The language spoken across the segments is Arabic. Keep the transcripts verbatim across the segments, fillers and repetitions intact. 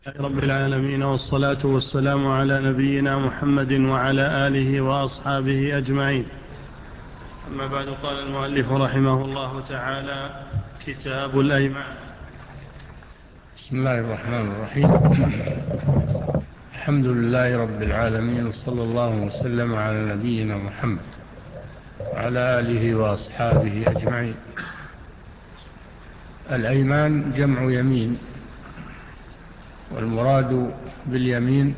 رب العالمين، والصلاة والسلام على نبينا محمد وعلى آله وأصحابه أجمعين. أما بعد، قال المؤلف رحمه الله تعالى: كتاب الأيمان. بسم الله الرحمن الرحيم. الحمد لله رب العالمين، وصلى الله وسلم على نبينا محمد وعلى آله وأصحابه أجمعين. الأيمان جمع يمين، والمراد باليمين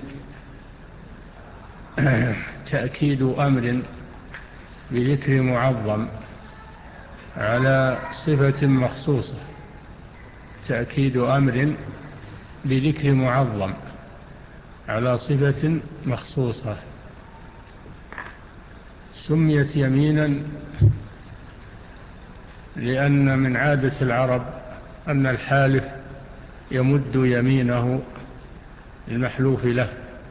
تأكيد أمر بذكر معظم على صفة مخصوصة، تأكيد أمر بذكر معظم على صفة مخصوصة. سميت يمينا لأن من عادة العرب أن الحالف يمد يمينه المحلوف له،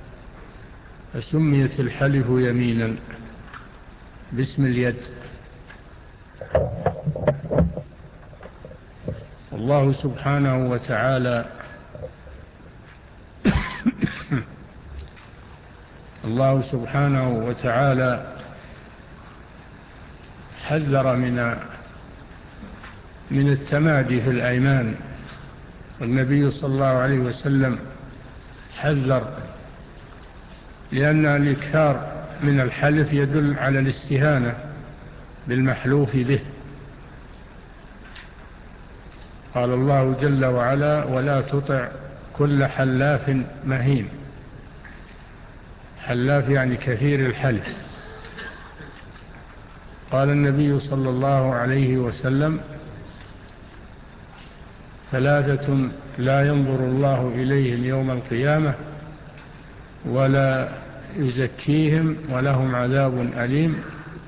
فسميت الحلف يمينا باسم اليد. الله سبحانه وتعالى الله سبحانه وتعالى حذر من من التمادي في الأيمان، والنبي صلى الله عليه وسلم حذر، لأن الإكثار من الحلف يدل على الاستهانة بالمحلوف به. قال الله جل وعلا: ولا تطع كل حلاف مهين. حلاف يعني كثير الحلف. قال النبي صلى الله عليه وسلم: ثلاثة لا ينظر الله إليهم يوم القيامة ولا يزكيهم ولهم عذاب أليم: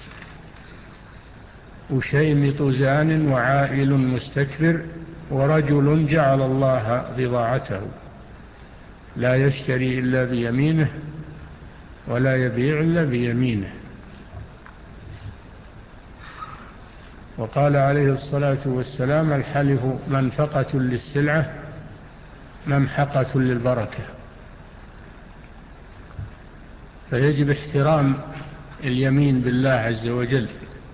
وشيمط زان وعائل مستكبر ورجل جعل الله بضاعته لا يشتري إلا بيمينه ولا يبيع إلا بيمينه. وقال عليه الصلاة والسلام: الحلف منفقة للسلعة ممحقة للبركة. فيجب احترام اليمين بالله عز وجل،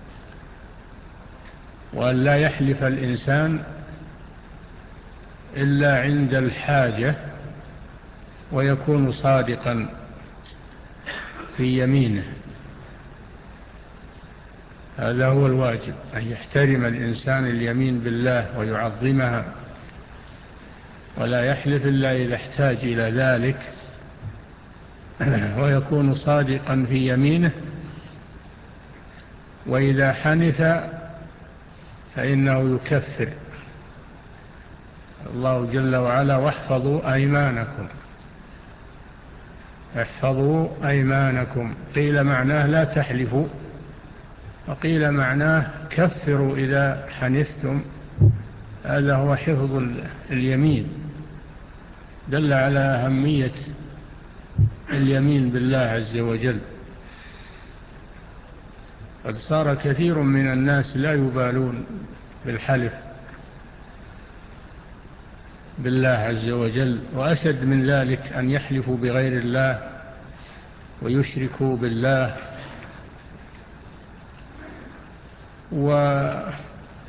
وأن لا يحلف الإنسان إلا عند الحاجة، ويكون صادقا في يمينه. هذا هو الواجب، أن يحترم الإنسان اليمين بالله ويعظمها، ولا يحلف إلا إذا احتاج إلى ذلك، ويكون صادقا في يمينه. وإذا حنث فإنه يكفر. الله جل وعلا: واحفظوا أيمانكم. احفظوا أيمانكم، قيل معناه لا تحلفوا، وقيل معناه كفروا إذا حنثتم. هذا هو حفظ اليمين، دل على أهمية اليمين بالله عز وجل. قد صار كثير من الناس لا يبالون بالحلف بالله عز وجل، وأشد من ذلك أن يحلفوا بغير الله ويشركوا بالله، وأشد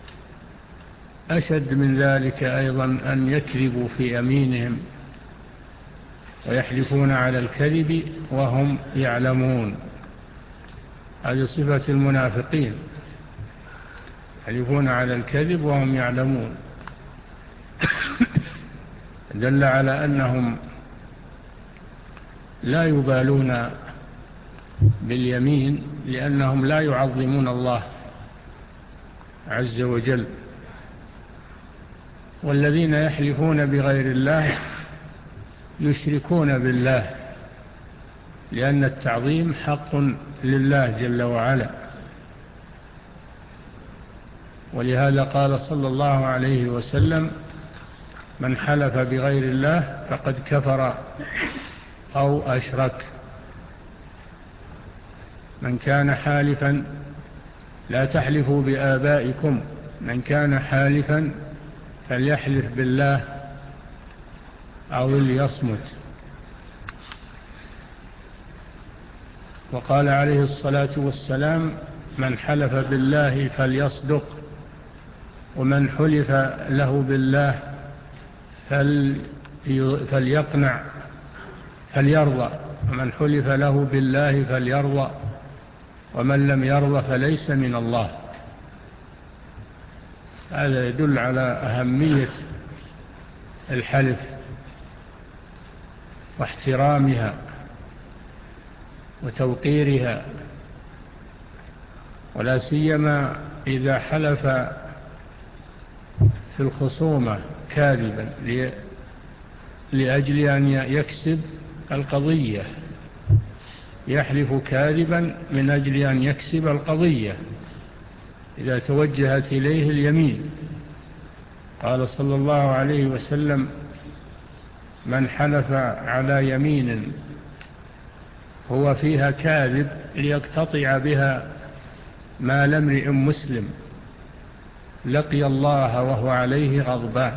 من ذلك أيضا أن يكذبوا في يمينهم ويحلفون على الكذب وهم يعلمون. هذه صفة المنافقين، يحلفون على الكذب وهم يعلمون. دل على أنهم لا يبالون باليمين، لأنهم لا يعظمون الله عز وجل. والذين يحلفون بغير الله يشركون بالله، لأن التعظيم حق لله جل وعلا. ولهذا قال صلى الله عليه وسلم: من حلف بغير الله فقد كفر أو أشرك. من كان حالفا، لا تحلفوا بآبائكم، من كان حالفا فليحلف بالله أو ليصمت. وقال عليه الصلاة والسلام: من حلف بالله فليصدق، ومن حلف له بالله فليقنع فليرضى، ومن حلف له بالله فليرضى، ومن لم يرضى فليس من الله. هذا يدل على أهمية الحلف واحترامها وتوقيرها، ولا سيما إذا حلف في الخصومة كاذبا لأجل أن يكسب القضية، يحلف كاذبا من أجل أن يكسب القضية إذا توجهت إليه اليمين. قال صلى الله عليه وسلم: من حلف على يمين هو فيها كاذب ليقتطع بها مال امرئ مسلم لقي الله وهو عليه غضبان.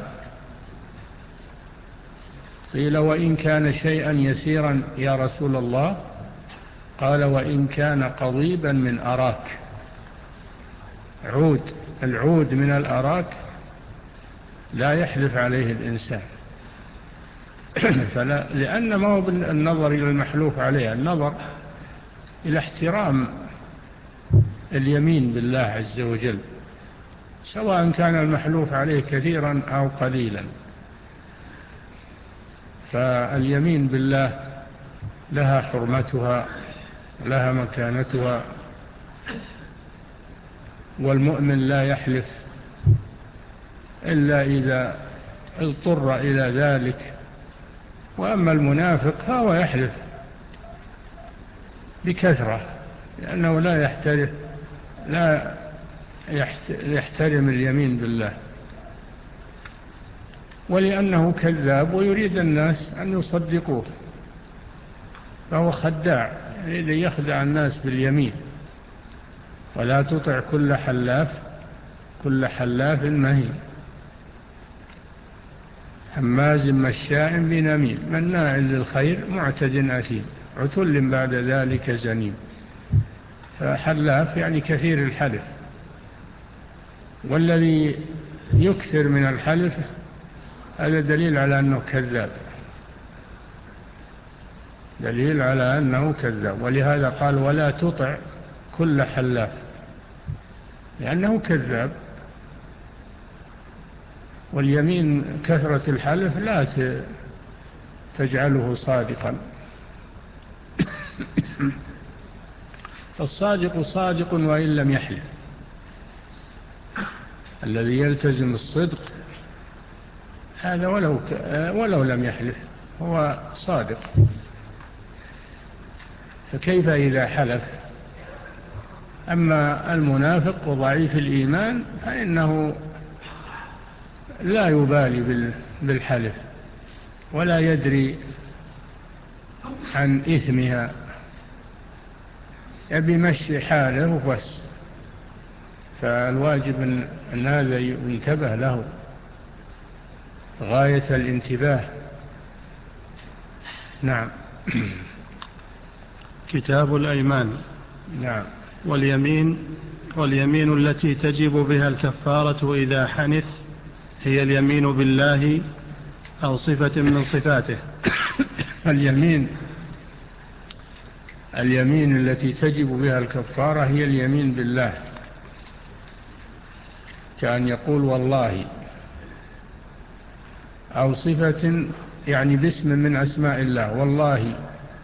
قيل: وإن كان شيئا يسيرا يا رسول الله؟ قال: وإن كان قضيبا من أراك. عود العود من الأراك لا يحلف عليه الإنسان فلا، لأن ما هو النظر إلى المحلوف عليه، النظر إلى احترام اليمين بالله عز وجل، سواء كان المحلوف عليه كثيرا أو قليلا. فاليمين بالله لها حرمتها، لها مكانتها، والمؤمن لا يحلف إلا إذا اضطر إلى ذلك. وأما المنافق فهو يحلف بكثرة، لأنه لا يحترم لا يحترم اليمين بالله، ولأنه كذاب ويريد الناس أن يصدقوه، فهو خداع يريد يخدع الناس باليمين. ولا تطع كل حلاف كل حلاف مهين هماز مشاء بنميم مناع للخير معتد أثيم عتل بعد ذلك زنيم. فحلاف يعني كثير الحلف، والذي يكثر من الحلف هذا دليل على أنه كذاب، دليل على أنه كذاب. ولهذا قال: ولا تطع كل حلاف، لأنه كذاب. واليمين كثرة الحلف لا تجعله صادقا فالصادق صادق وإن لم يحلف، الذي يلتزم الصدق هذا ولو, ولو لم يحلف هو صادق. فكيف إذا حلف؟ أما المنافق وضعيف الإيمان فإنه لا يبالي بالحلف ولا يدري عن إثمها، يبي مشي حاله وبس. فالواجب أن هذا ينتبه له غاية الانتباه. نعم. كتاب الأيمان. نعم. واليمين واليمين التي تجب بها الكفارة إذا حنث هي اليمين بالله أو صفة من صفاته. اليمين اليمين التي تجب بها الكفارة هي اليمين بالله، كأن يقول والله، أو صفة يعني باسم من أسماء الله، والله،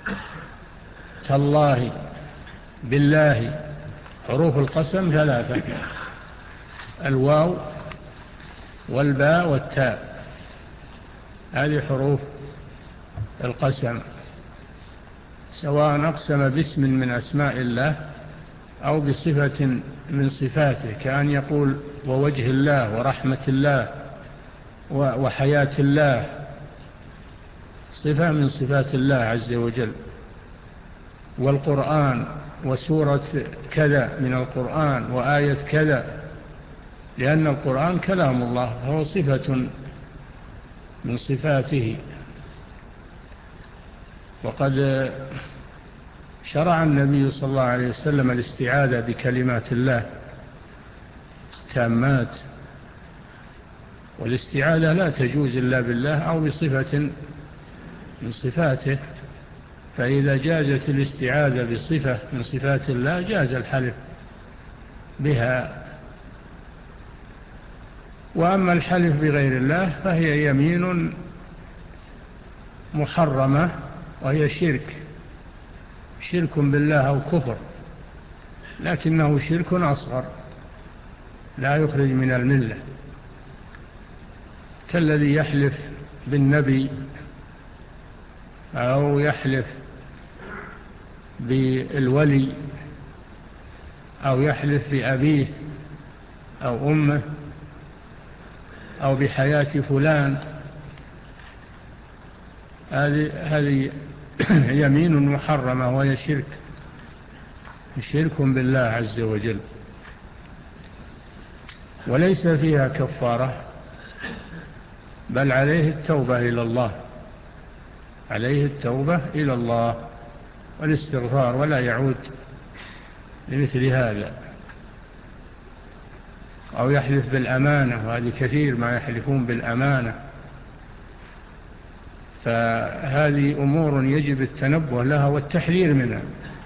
تالله، بالله. حروف القسم ثلاثة: الواو والباء والتاء، هذه حروف القسم، سواء أقسم باسم من أسماء الله أو بصفة من صفاته، كأن يقول ووجه الله ورحمة الله وحياة الله، صفة من صفات الله عز وجل. والقرآن وسورة كذا من القرآن وآية كذا، لأن القرآن كلام الله فهو صفة من صفاته. وقد شرع النبي صلى الله عليه وسلم الاستعاذة بكلمات الله تامات، والاستعاذة لا تجوز إلا بالله أو بصفة من صفاته، فإذا جازت الاستعاذة بصفة من صفات الله جاز الحلف بها. وأما الحلف بغير الله فهي يمين محرمة، وهي شرك شرك بالله أو كفر، لكنه شرك أصغر لا يخرج من الملة، كالذي يحلف بالنبي أو يحلف بالولي أو يحلف بأبيه أو أمه أو بحياة فلان. هذه يمين محرمة وهي شرك شرك بالله عز وجل، وليس فيها كفارة، بل عليه التوبة إلى الله عليه التوبة إلى الله والاستغفار، ولا يعود لمثل هذا. أو يحلف بالأمانة، وهذه كثير ما يحلفون بالأمانة، فهذه أمور يجب التنبه لها والتحذير منها،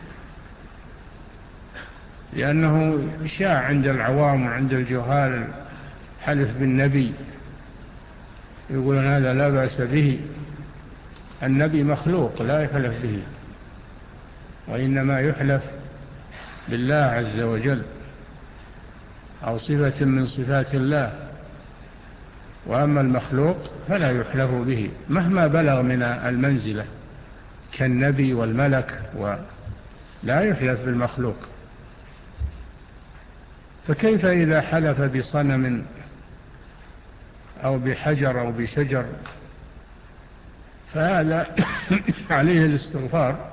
لأنه شاع عند العوام وعند الجهال حلف بالنبي، يقولون هذا لا بأس به، النبي مخلوق لا يحلف به، وإنما يحلف بالله عز وجل أو صفة من صفات الله، وأما المخلوق فلا يحلف به مهما بلغ من المنزلة كالنبي والملك، ولا يحلف بالمخلوق. فكيف إذا حلف بصنم أو بحجر أو بشجر؟ فهذا عليه الاستغفار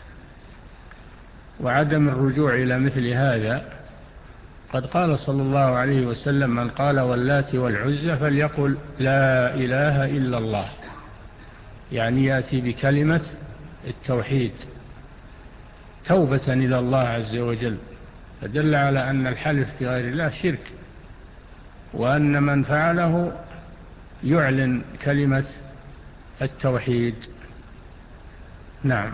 وعدم الرجوع إلى مثل هذا. قد قال صلى الله عليه وسلم: من قال واللات والعزى فليقل لا إله إلا الله، يعني يأتي بكلمة التوحيد توبة إلى الله عز وجل، فدل على أن الحلف بغير الله شرك، وأن من فعله يعلن كلمة التوحيد. نعم.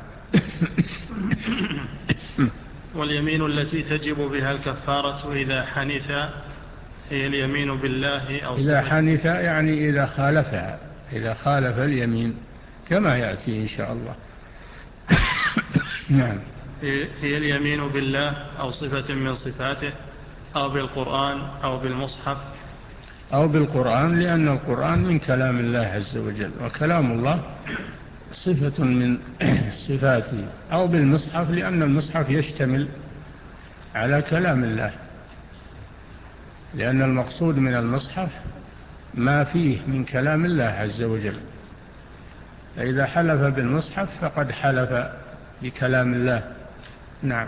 واليمين التي تجب بها الكفارة إذا حنث هي اليمين بالله أو إذا حنث يعني إذا خالفها، إذا خالف اليمين كما يأتي إن شاء الله. نعم. هي اليمين بالله أو صفة من صفاته أو بالقرآن أو بالمصحف أو بالقرآن، لأن القرآن من كلام الله عز وجل، وكلام الله صفة من صفاته، أو بالمصحف لأن المصحف يشتمل على كلام الله، لأن المقصود من المصحف ما فيه من كلام الله عز وجل، فإذا حلف بالمصحف فقد حلف بكلام الله. نعم.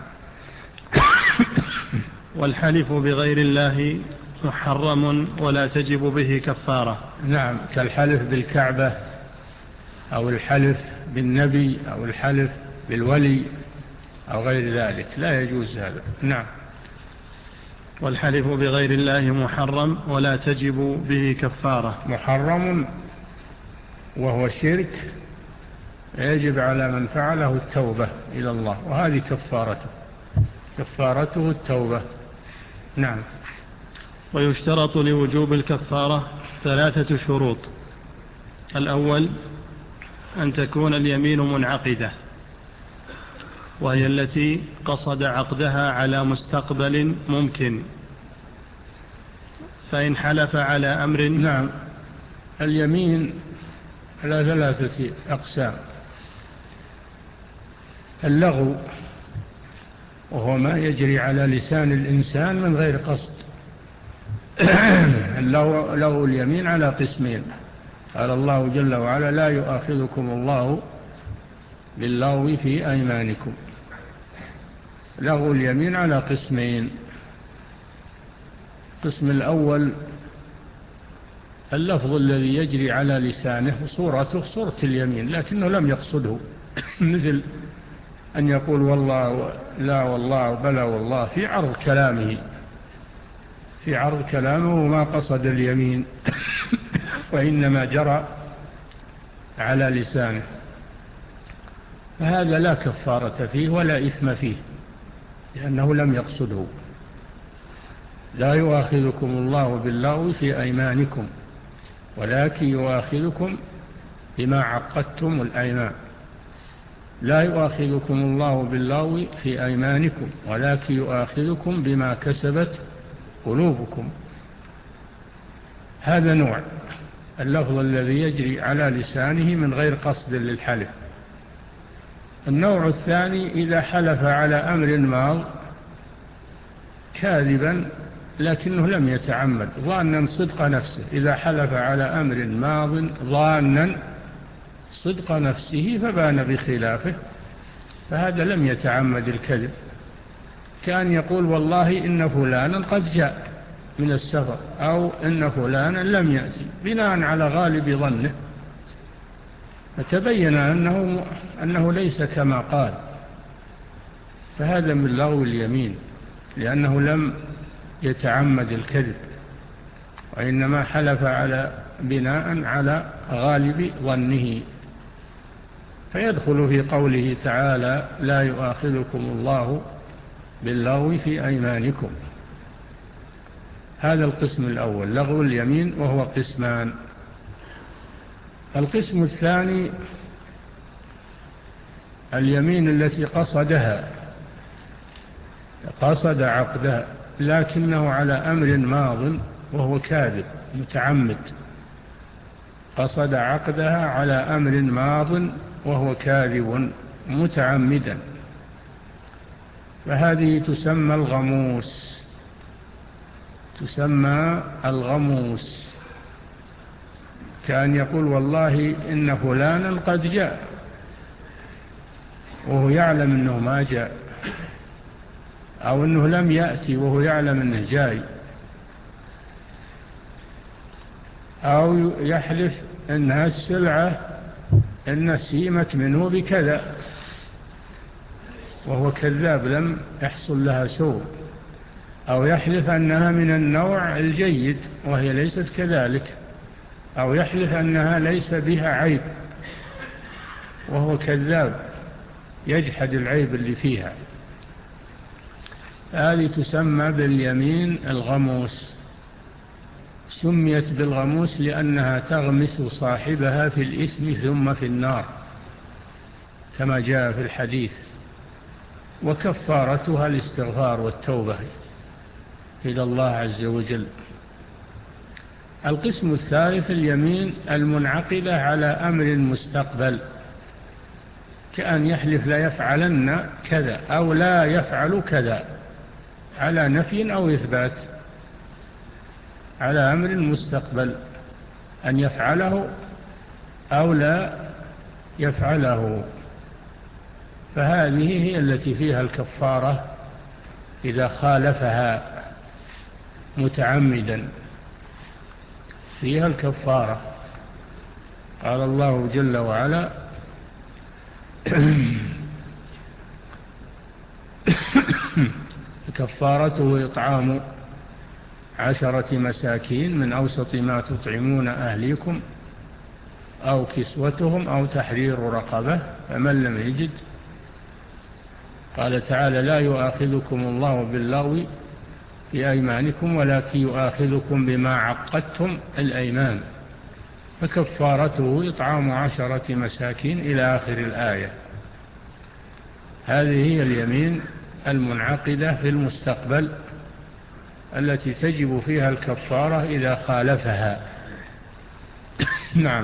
والحلف بغير الله محرم ولا تجب به كفارة. نعم، كالحلف بالكعبة أو الحلف بالنبي أو الحلف بالولي أو غير ذلك، لا يجوز هذا. نعم. والحلف بغير الله محرم ولا تجب به كفارة. محرم وهو شرك، يجب على من فعله التوبة إلى الله، وهذه كفارته كفارته التوبة. نعم. ويشترط لوجوب الكفارة ثلاثة شروط: الأول أن تكون اليمين منعقدة، وهي التي قصد عقدها على مستقبل ممكن، فإن حلف على أمر. نعم. اليمين على ثلاثة أقسام: اللغو، وهو ما يجري على لسان الإنسان من غير قصد. اللغو اليمين على قسمين، قال الله جل وعلا: لا يؤاخذكم الله باللغو في أيمانكم. لغو اليمين على قسمين: القسم الأول اللفظ الذي يجري على لسانه صورته صورة اليمين لكنه لم يقصده، مثل أن يقول والله لا والله بلى والله في عرض كلامه في عرض كلامه وما قصد اليمين وإنما جرى على لسانه، فهذا لا كفارة فيه ولا إثم فيه لأنه لم يقصده. لا يؤاخذكم الله باللغو في أيمانكم ولكن يؤاخذكم بما عقدتم الأيمان. لا يؤاخذكم الله باللغو في أيمانكم ولكن يؤاخذكم بما كسبت قلوبكم. هذا نوع اللفظ الذي يجري على لسانه من غير قصد للحلف. النوع الثاني إذا حلف على أمر ماض كاذبا لكنه لم يتعمد ظانا صدق نفسه. إذا حلف على أمر ماض ظانا صدق نفسه فبان بخلافه فهذا لم يتعمد الكذب، كان يقول والله إن فلانا قد جاء من السفر أو إن فلانا لم يأتي بناء على غالب ظنه، فتبين أنه, أنه ليس كما قال، فهذا من لغو اليمين لأنه لم يتعمد الكذب وإنما حلف على بناء على غالب ظنه، فيدخل في قوله تعالى لا يؤاخذكم الله باللغو في أيمانكم. هذا القسم الأول لغو اليمين، وهو قسمان. القسم الثاني اليمين التي قصدها قصد عقدها لكنه على أمر ماض وهو كاذب متعمد، قصد عقدها على أمر ماض وهو كاذب متعمدا، فهذه تسمى الغموس تسمى الغموس كان يقول والله إن فلانا قد جاء وهو يعلم أنه ما جاء، أو أنه لم يأتي وهو يعلم أنه جاي، أو يحلف أنها السلعة أن سيمت منه بكذا وهو كذاب لم يحصل لها سوء، أو يحلف أنها من النوع الجيد وهي ليست كذلك، أو يحلف أنها ليس بها عيب وهو كذاب يجحد العيب اللي فيها. هذه تسمى باليمين الغموس. سميت بالغموس لأنها تغمس صاحبها في الإثم ثم في النار كما جاء في الحديث، وكفارتها الاستغفار والتوبة إلى الله عز وجل. القسم الثالث اليمين المنعقدة على أمر مستقبل، كأن يحلف لا يفعلن كذا أو لا يفعل كذا على نفي أو إثبات، على أمر مستقبل أن يفعله أو لا يفعله، فهذه هي التي فيها الكفارة إذا خالفها متعمدا، فيها الكفارة. قال الله جل وعلا كفارته إطعام عشرة مساكين من أوسط ما تطعمون أهليكم أو كسوتهم أو تحرير رقبة فمن لم يجد. قال تعالى لا يؤاخذكم الله باللغو في أيمانكم ولكن يؤاخذكم بما عقدتم الأيمان، فكفارته إطعام عشرة مساكين إلى آخر الآية. هذه هي اليمين المنعقدة في المستقبل التي تجب فيها الكفارة إذا خالفها. نعم.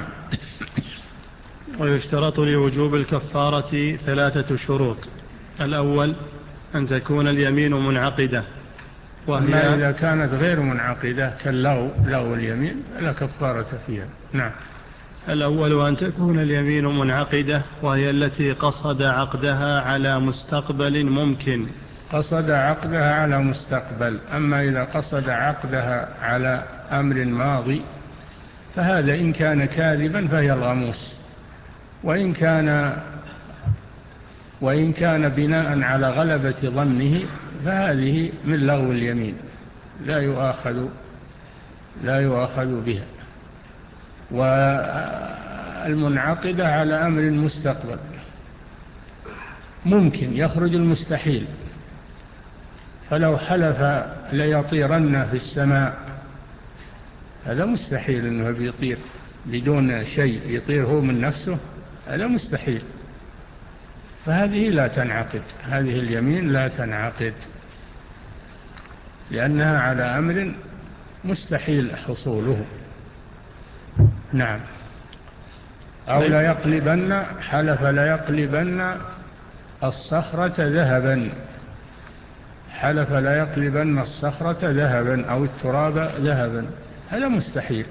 ويشترط لوجوب الكفارة ثلاثة شروط. الأول أن تكون اليمين منعقدة، وهي إذا كانت غير منعقدة كاللغو لغو اليمين لا كفارة فيها. نعم. الأول أن تكون اليمين منعقدة وهي التي قصد عقدها على مستقبل ممكن. قصد عقدها على مستقبل. أما إذا قصد عقدها على أمر ماضي فهذا إن كان كاذبا فهي الغموس، وإن كان وإن كان بناء على غلبة ظنه فهذه من لغو اليمين لا يؤاخذ لا يؤاخذ بها. والمنعقدة على أمر مستقبل ممكن يخرج المستحيل، فلو حلف ليطيرن في السماء هذا مستحيل أنه بيطير بدون شيء، يطير هو من نفسه، هذا مستحيل، فهذه لا تنعقد، هذه اليمين لا تنعقد لأنها على أمر مستحيل حصوله. نعم. أو لا يقلبن، حلف لا يقلبن الصخرة ذهبا، حلف لا يقلبن الصخرة ذهبا أو التراب ذهبا، هذا مستحيل،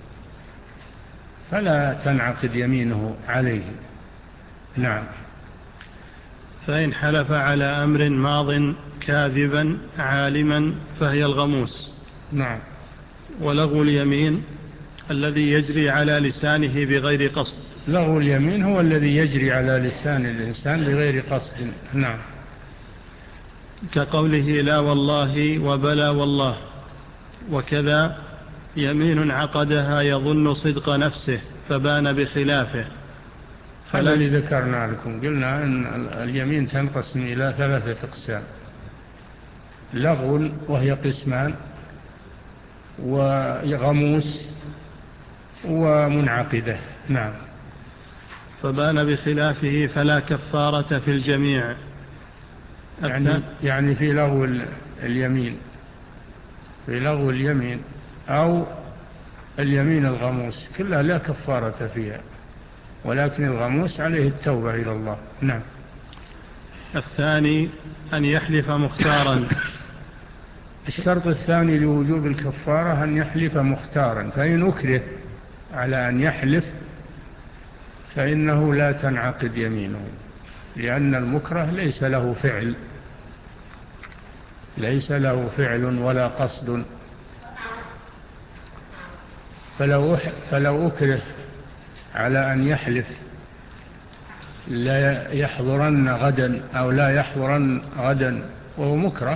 فلا تنعقد يمينه عليه. نعم. فإن حلف على أمر ماض كاذبا عالما فهي الغموس. نعم. ولغو اليمين الذي يجري على لسانه بغير قصد. لغو اليمين هو الذي يجري على لسان الإنسان بغير قصد. نعم. كقوله لا والله وبلا والله. وكذا يمين عقدها يظن صدق نفسه فبان بخلافه. هذا اللي ذكرنا لكم، قلنا أن اليمين تنقسم إلى ثلاثة أقسام: لغو وهي قسمان، وغموس، ومنعقدة. نعم. فبان بخلافه فلا كفارة في الجميع. يعني, يعني في لغو اليمين، في لغو اليمين أو اليمين الغموس كلها لا كفارة فيها، ولكن الغموس عليه التوبة إلى الله. نعم. الثاني أن يحلف مختارا. الشرط الثاني لوجوب الكفارة أن يحلف مختارا، فإن أكره على أن يحلف فإنه لا تنعقد يمينه، لأن المكره ليس له فعل، ليس له فعل ولا قصد. فلو فلو أكره على أن يحلف لا يحضرن غدا أو لا يحضرن غدا وهو مكره،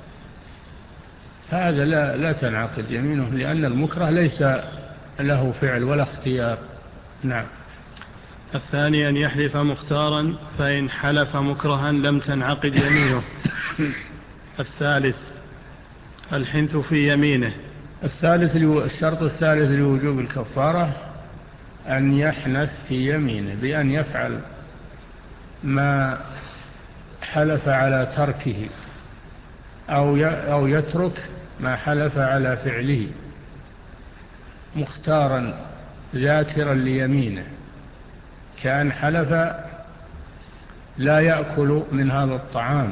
هذا لا, لا تنعقد يمينه، لأن المكره ليس له فعل ولا اختيار. نعم. الثاني أن يحلف مختارا، فإن حلف مكرها لم تنعقد يمينه. الثالث الحنث في يمينه. الثالث الشرط الثالث لوجوب الكفارة أن يحنث في يمينه بأن يفعل ما حلف على تركه أو أو يترك ما حلف على فعله، مختارا ذاكرا ليمينه، كان حلف لا يأكل من هذا الطعام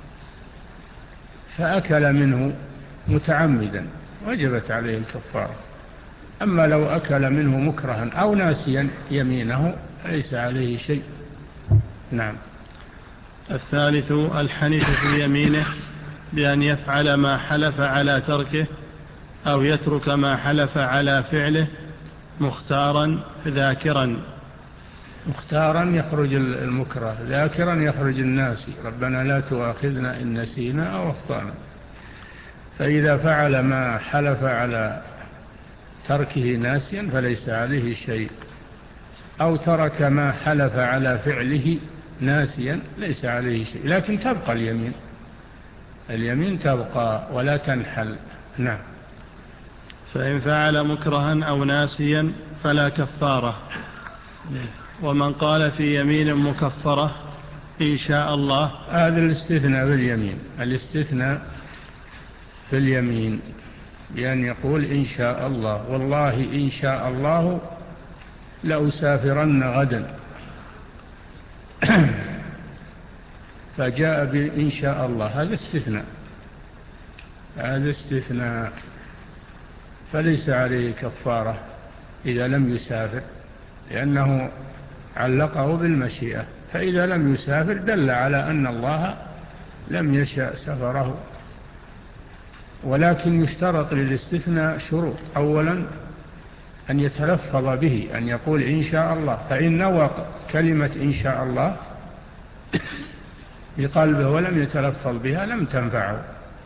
فأكل منه متعمدا وجبت عليه الكفارة. أما لو أكل منه مكرها أو ناسيا يمينه ليس عليه شيء. نعم. الثالث الحنث في يمينه بأن يفعل ما حلف على تركه أو يترك ما حلف على فعله، مختارا ذاكرا. مختارا يخرج المكره، ذاكرا يخرج الناسي، ربنا لا تؤاخذنا إن نسينا أو أخطأنا. فإذا فعل ما حلف على تركه ناسيا فليس عليه شيء، أو ترك ما حلف على فعله ناسيا ليس عليه شيء، لكن تبقى اليمين، اليمين تبقى ولا تنحل. نعم. فإن فعل مكرها أو ناسيا فلا كفارة. ومن قال في يمين مكفرة إن شاء الله، هذا الاستثناء باليمين، الاستثناء في اليمين بأن يقول إن شاء الله، والله إن شاء الله لأسافرن غدا، فجاء بإن شاء الله، هذا استثناء، هذا استثناء، فليس عليه كفارة إذا لم يسافر، لأنه علقه بالمشيئة، فإذا لم يسافر دل على أن الله لم يشأ سفره. ولكن يشترط للاستثناء شروط: أولا أن يتلفظ به، أن يقول إن شاء الله، فإن نوى كلمة إن شاء الله بقلبه ولم يتلفظ بها لم تنفعه.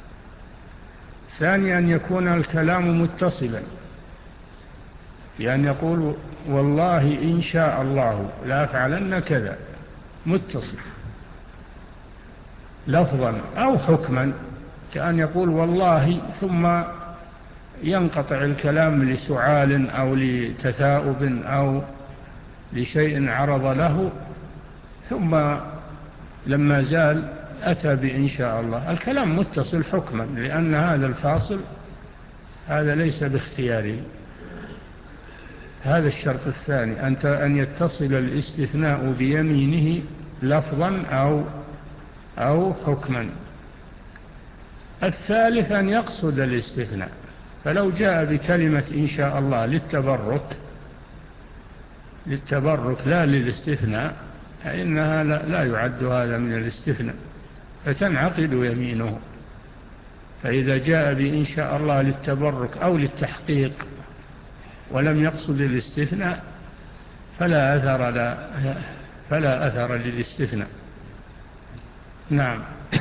ثانيا أن يكون الكلام متصلا، بأن يقول والله إن شاء الله لا أفعلن كذا، متصل لفظا أو حكما، كأن يقول والله ثم ينقطع الكلام لسعال أو لتثاؤب أو لشيء عرض له، ثم لما زال أتى بإن شاء الله. الكلام متصل حكما، لأن هذا الفاصل هذا ليس باختياري. هذا الشرط الثاني، أن يتصل الاستثناء بيمينه لفظا أو أو حكما. الثالث أن يقصد الاستثناء، فلو جاء بكلمة إن شاء الله للتبرك للتبرك لا للاستثناء، فإنها لا يعد هذا من الاستثناء، فتنعقد يمينه. فإذا جاء بإن شاء الله للتبرك أو للتحقيق ولم يقصد الاستثناء فلا أثر لا فلا أثر للاستثناء. نعم.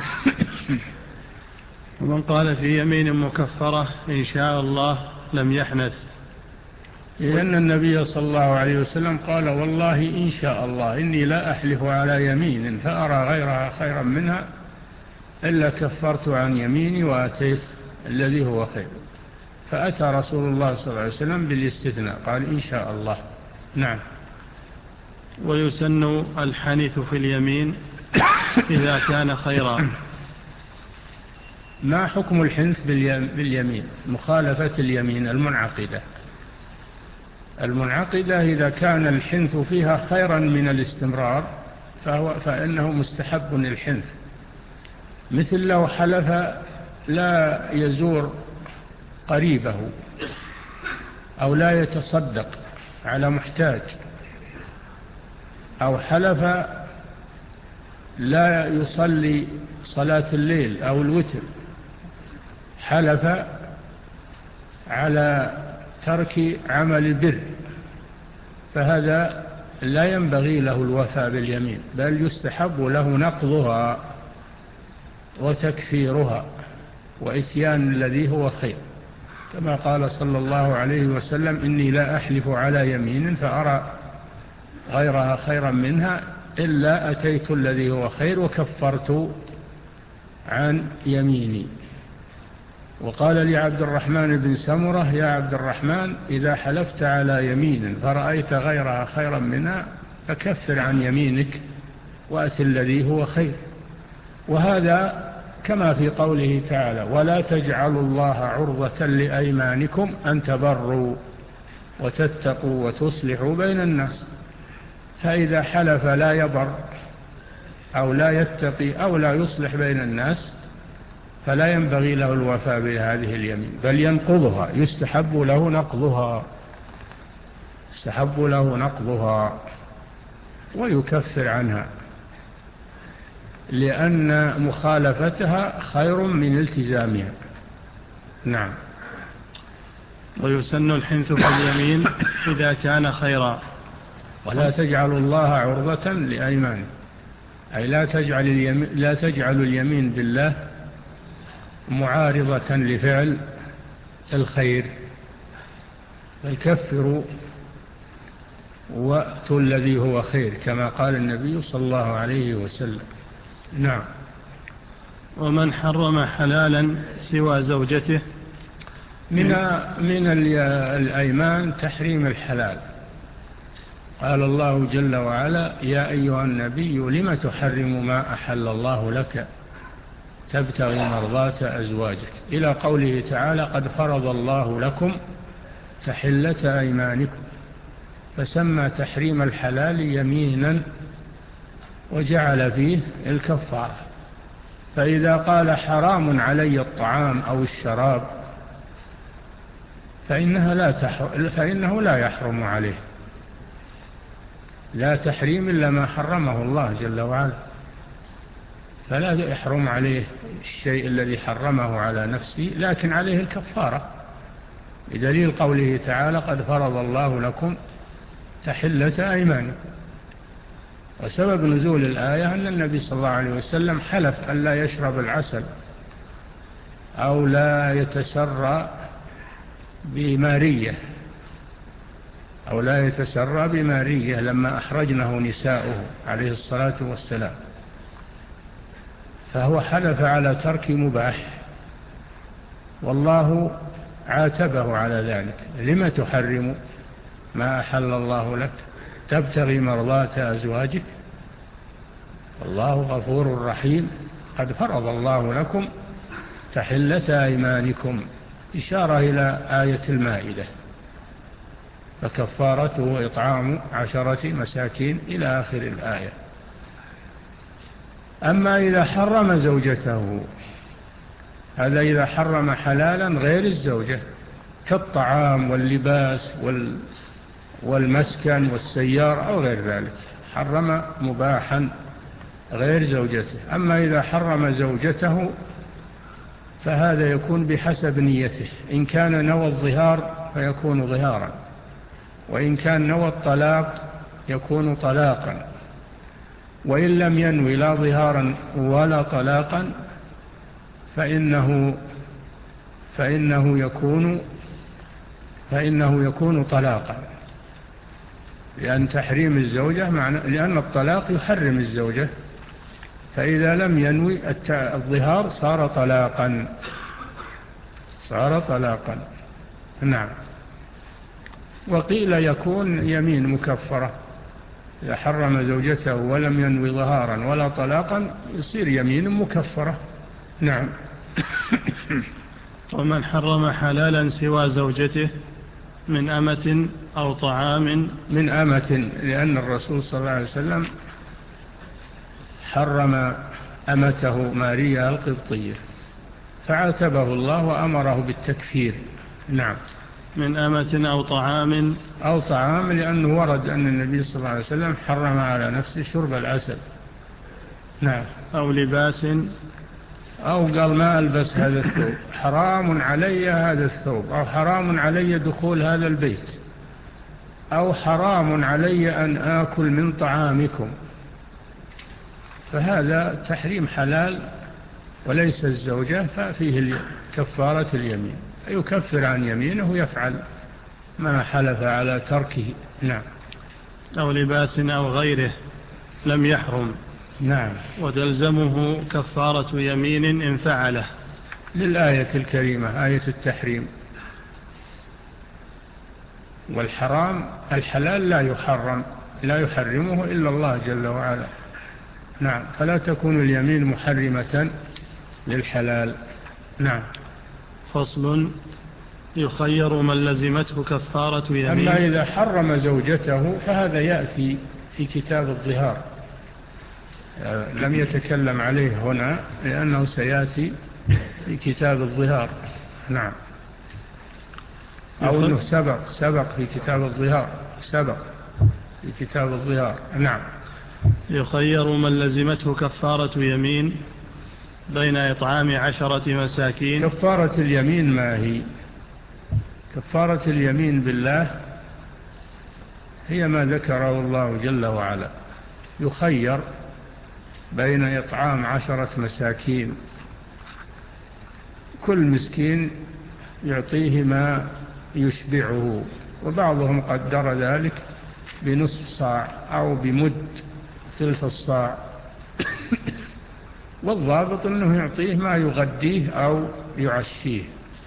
ومن قال في يمين مكفرة إن شاء الله لم يحنث، لأن النبي صلى الله عليه وسلم قال والله إن شاء الله إني لا أحلف على يمين فأرى غيرها خيرا منها إلا كفرت عن يميني وأتيت الذي هو خير. فأتى رسول الله صلى الله عليه وسلم بالاستثناء، قال إن شاء الله. نعم. ويسن الحنث في اليمين إذا كان خيرا. ما حكم الحنث باليمين؟ مخالفة اليمين المنعقدة. المنعقدة إذا كان الحنث فيها خيرا من الاستمرار فهو فإنه مستحب الحنث، مثل لو حلف لا يزور قريبه أو لا يتصدق على محتاج، أو حلف لا يصلي صلاة الليل أو الوتر، حلف على ترك عمل البر، فهذا لا ينبغي له الوفاء باليمين، بل يستحب له نقضها وتكفيرها وإتيان الذي هو خير، كما قال صلى الله عليه وسلم إني لا أحلف على يمين فأرى غيرها خيرا منها إلا أتيت الذي هو خير وكفرت عن يميني. وقال لعبد الرحمن بن سمرة يا عبد الرحمن إذا حلفت على يمين فرأيت غيرها خيرا منها فكفر عن يمينك وأتي الذي هو خير. وهذا كما في قوله تعالى ولا تجعلوا الله عرضة لأيمانكم أن تبروا وتتقوا وتصلحوا بين الناس. فإذا حلف لا يبر أو لا يتقي أو لا يصلح بين الناس فلا ينبغي له الوفاء بهذه اليمين، بل ينقضها، يستحب له نقضها يستحب له نقضها ويكفر عنها، لأن مخالفتها خير من التزامها. نعم. ويسن الحنث في اليمين إذا كان خيرا. ولا تجعلوا الله عرضة لأيمانكم، أي لا تجعل اليمين, لا تجعل اليمين بالله معارضة لفعل الخير، بل كفروا وأتوا الذي هو خير كما قال النبي صلى الله عليه وسلم. نعم. ومن حرم حلالا سوى زوجته من من الأيمان تحريم الحلال. قال الله جل وعلا يا أيها النبي لم تحرم ما أحل الله لك تبتغي مرضات أزواجك، إلى قوله تعالى قد فرض الله لكم تحلة أيمانكم، فسمى تحريم الحلال يمينا وجعل فيه الكفارة. فإذا قال حرام علي الطعام أو الشراب فإنها لا تحرم فإنه لا يحرم عليه، لا تحريم إلا ما حرمه الله جل وعلا، فلا يحرم عليه الشيء الذي حرمه على نفسه، لكن عليه الكفارة بدليل قوله تعالى قد فرض الله لكم تحلة أيمانكم. وسبب نزول الآية أن النبي صلى الله عليه وسلم حلف أن لا يشرب العسل أو لا يتسرى بمارية أو لا يتسرى بمارية لما أحرجنه نساؤه عليه الصلاة والسلام، فهو حلف على ترك مباح، والله عاتبه على ذلك. لما تحرم ما أحل الله لك تبتغي مرضات أزواجك والله غفور رحيم قد فرض الله لكم تحلة أيمانكم، إشارة إلى آية المائدة. فكفارته إطعام عشرة مساكين إلى آخر الآية. أما إذا حرم زوجته، هذا إذا حرم حلالا غير الزوجة كالطعام واللباس والمسكن والسيارة أو غير ذلك، حرم مباحا غير زوجته. أما إذا حرم زوجته فهذا يكون بحسب نيته، إن كان نوى الظهار فيكون ظهارا، وإن كان نوى الطلاق يكون طلاقا، وإن لم ينوي لا ظهارا ولا طلاقا فإنه فإنه يكون فإنه يكون طلاقا، لأن تحريم الزوجة معنى لأن الطلاق يحرم الزوجة، فإذا لم ينوي الظهار صار طلاقا صار طلاقا نعم. وقيل يكون يمين مكفرة، إذا حرم زوجته ولم ينوي ظهارا ولا طلاقا يصير يمين مكفرة نعم. ومن حرم حلالا سوى زوجته من أمة أو طعام من أمة، لأن الرسول صلى الله عليه وسلم حرم أمته ماريا القبطية فعاتبه الله وأمره بالتكفير نعم. من أمة أو طعام أو طعام، لأنه ورد أن النبي صلى الله عليه وسلم حرم على نفسه شرب العسل نعم. أو لباس، أو قال ما ألبس هذا الثوب، حرام علي هذا الثوب، أو حرام علي دخول هذا البيت، أو حرام علي أن آكل من طعامكم، فهذا تحريم حلال وليس الزوجة، ففيه كفارة اليمين، يكفر عن يمينه ويفعل ما حلف على تركه نعم. أو لباس أو غيره لم يحرم نعم، وتلزمه كفارة يمين إن فعله، للآية الكريمة آية التحريم. والحرام الحلال لا يحرم لا يحرمه إلا الله جل وعلا نعم، فلا تكون اليمين محرمة للحلال نعم. فصل: يخير من لزمته كفارة يمين. أما إذا حرم زوجته فهذا يأتي في كتاب الظهار، لم يتكلم عليه هنا لأنه سيأتي في كتاب الظهار نعم، أو أنه سبق سبق في كتاب الظهار سبق في كتاب الظهار نعم. يخير من لزمته كفارة يمين بين إطعام عشرة مساكين. كفارة اليمين ما هي؟ كفارة اليمين بالله هي ما ذكره الله جل وعلا، يخير بين إطعام عشرة مساكين، كل مسكين يعطيه ما يشبعه، وبعضهم قدر ذلك بنصف صاع أو بمد ثلث الصاع والضابط أنه يعطيه ما يغديه أو يعشيه،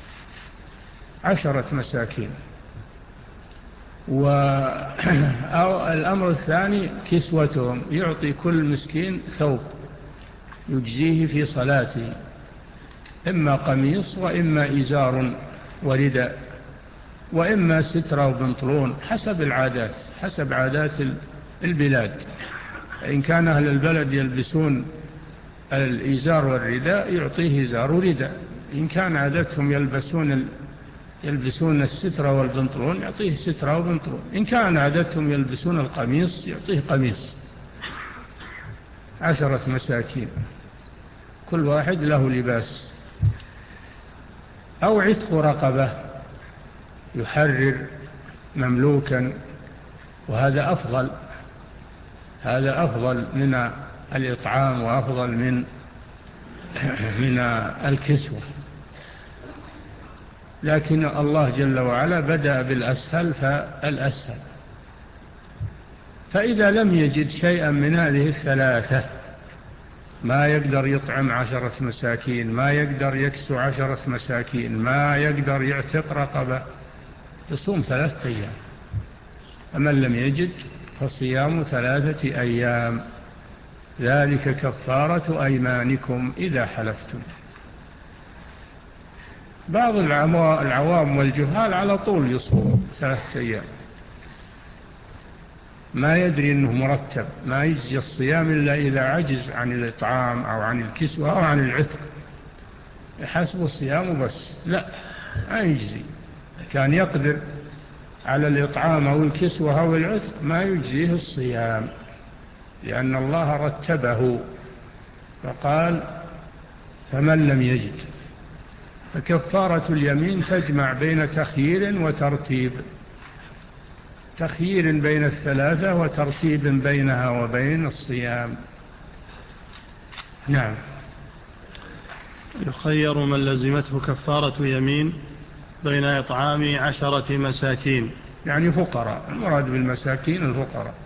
عشرة مساكين. و... أو الأمر الثاني كسوتهم، يعطي كل مسكين ثوب يجزيه في صلاته، إما قميص وإما إزار ورداء وإما سترة وبنطلون، حسب العادات حسب عادات البلاد. إن كان أهل البلد يلبسون الإزار والرداء يعطيه إزار ورداء، إن كان عادتهم يلبسون يلبسون السترة والبنطلون يعطيه سترة وبنطلون، إن كان عادتهم يلبسون القميص يعطيه قميص. عشرة مساكين كل واحد له لباس. أو عتق رقبة، يحرر مملوكا، وهذا أفضل، هذا أفضل من الإطعام وأفضل من من الكسوة. لكن الله جل وعلا بدأ بالأسهل فالأسهل. فإذا لم يجد شيئا من هذه الثلاثة، ما يقدر يطعم عشرة مساكين، ما يقدر يكسو عشرة مساكين، ما يقدر يعتق رقبة، يصوم ثلاثة أيام. فمن لم يجد فصيام ثلاثة أيام، ذلك كفارة أيمانكم إذا حلفتم. بعض العوام والجهال على طول يصوم ثلاثة أيام، ما يدري أنه مرتب، ما يجزي الصيام إلا إذا عجز عن الإطعام أو عن الكسوة أو عن العتق، يحسب الصيام بس. لا، ما يجزي. كان يقدر على الإطعام أو الكسوة أو العتق ما يجزيه الصيام، لأن الله رتبه فقال فمن لم يجد. فكفارة اليمين تجمع بين تخيير وترتيب، تخيير بين الثلاثة وترتيب بينها وبين الصيام. نعم. يخير من لزمته كفارة يمين بين إطعام عشرة مساكين، يعني فقراء، المراد بالمساكين الفقراء.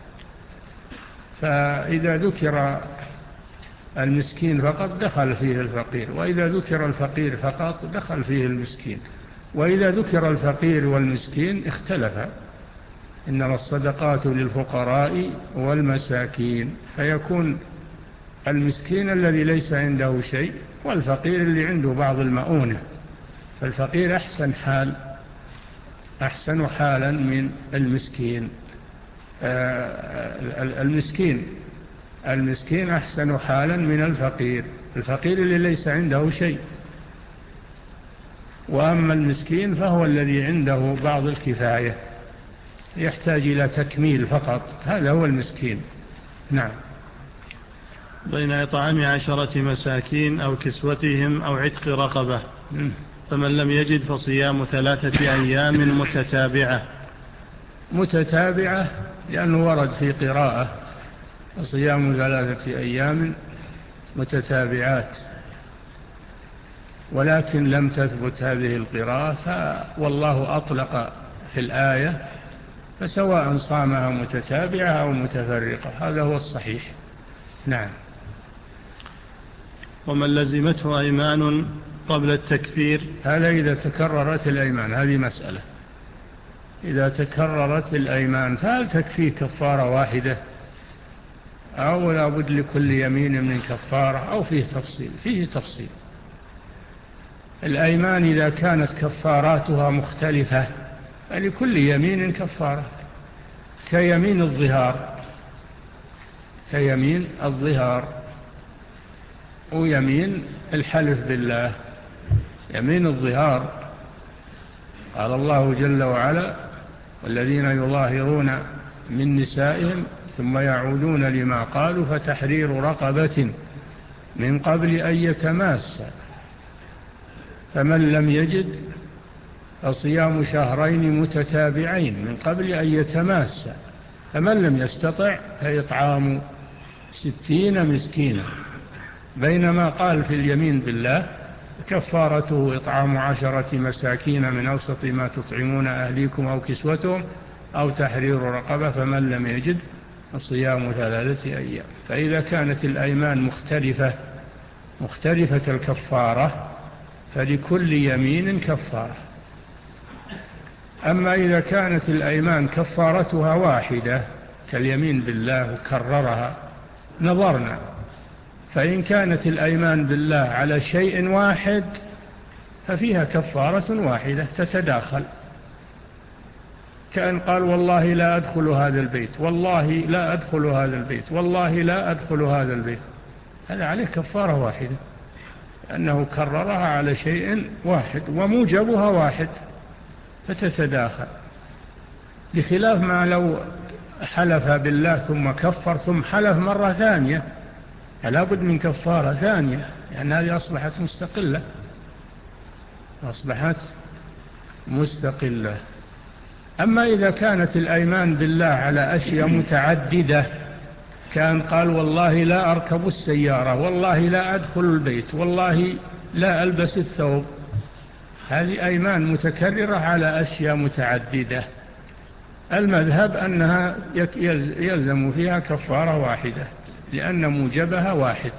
فإذا ذكر المسكين فقط دخل فيه الفقير، وإذا ذكر الفقير فقط دخل فيه المسكين، وإذا ذكر الفقير والمسكين اختلفا، إنما الصدقات للفقراء والمساكين، فيكون المسكين الذي ليس عنده شيء، والفقير اللي عنده بعض المؤونة. فالفقير أحسن حال أحسن حالا من المسكين. المسكين المسكين أحسن حالا من الفقير، الفقير اللي ليس عنده شيء. وأما المسكين فهو الذي عنده بعض الكفاية، يحتاج إلى تكميل فقط، هذا هو المسكين. نعم. بين إطعام عشرة مساكين أو كسوتهم أو عتق رقبة، فمن لم يجد فصيام ثلاثة أيام متتابعة. متتابعة لأنه ورد في قراءة صيام ثلاثة أيام متتابعات، ولكن لم تثبت هذه القراءة، والله أطلق في الآية، فسواء صامها متتابعة أو متفرقة، هذا هو الصحيح. نعم. ومن لزمته أيمان قبل التكفير، هذا إذا تكررت الأيمان، هذه مسألة. إذا تكررت الأيمان فهل تكفيه كفارة واحدة أو لا بد لكل يمين من كفارة، أو فيه تفصيل؟ فيه تفصيل. الأيمان إذا كانت كفاراتها مختلفة فلكل يمين كفارة، كيمين الظهار كيمين الظهار ويمين الحلف بالله. يمين الظهار قال الله جل وعلا: والذين يظاهرون من نسائهم ثم يعودون لما قالوا فتحرير رقبة من قبل أن يتماسا، فمن لم يجد فصيام شهرين متتابعين من قبل أن يتماسا، فمن لم يستطع فإطعام ستين مسكينا. بينما قال في اليمين بالله: كفارته إطعام عشرة مساكين من أوسط ما تطعمون أهليكم أو كسوتهم أو تحرير رقبة، فمن لم يجد فصيام ثلاثة أيام. فإذا كانت الأيمان مختلفة مختلفة الكفارة فلكل يمين كفارة. أما إذا كانت الأيمان كفارتها واحدة كاليمين بالله وكررها نظرنا، فإن كانت الأيمان بالله على شيء واحد ففيها كفارة واحدة تتداخل، كأن قال: والله لا أدخل هذا البيت، والله لا أدخل هذا البيت، والله لا أدخل هذا البيت، هذا عليه كفارة واحدة، أنه كررها على شيء واحد وموجبها واحد فتتداخل، بخلاف ما لو حلف بالله ثم كفر ثم حلف مرة ثانية، فلا بد من كفارة ثانية، لأن هذه أصبحت مستقلة أصبحت مستقلة. أما إذا كانت الأيمان بالله على أشياء متعددة كان قال والله لا أركب السيارة، والله لا أدخل البيت، والله لا ألبس الثوب. هذه أيمان متكررة على أشياء متعددة. المذهب أنها يلزم فيها كفارة واحدة لأن موجبها واحد.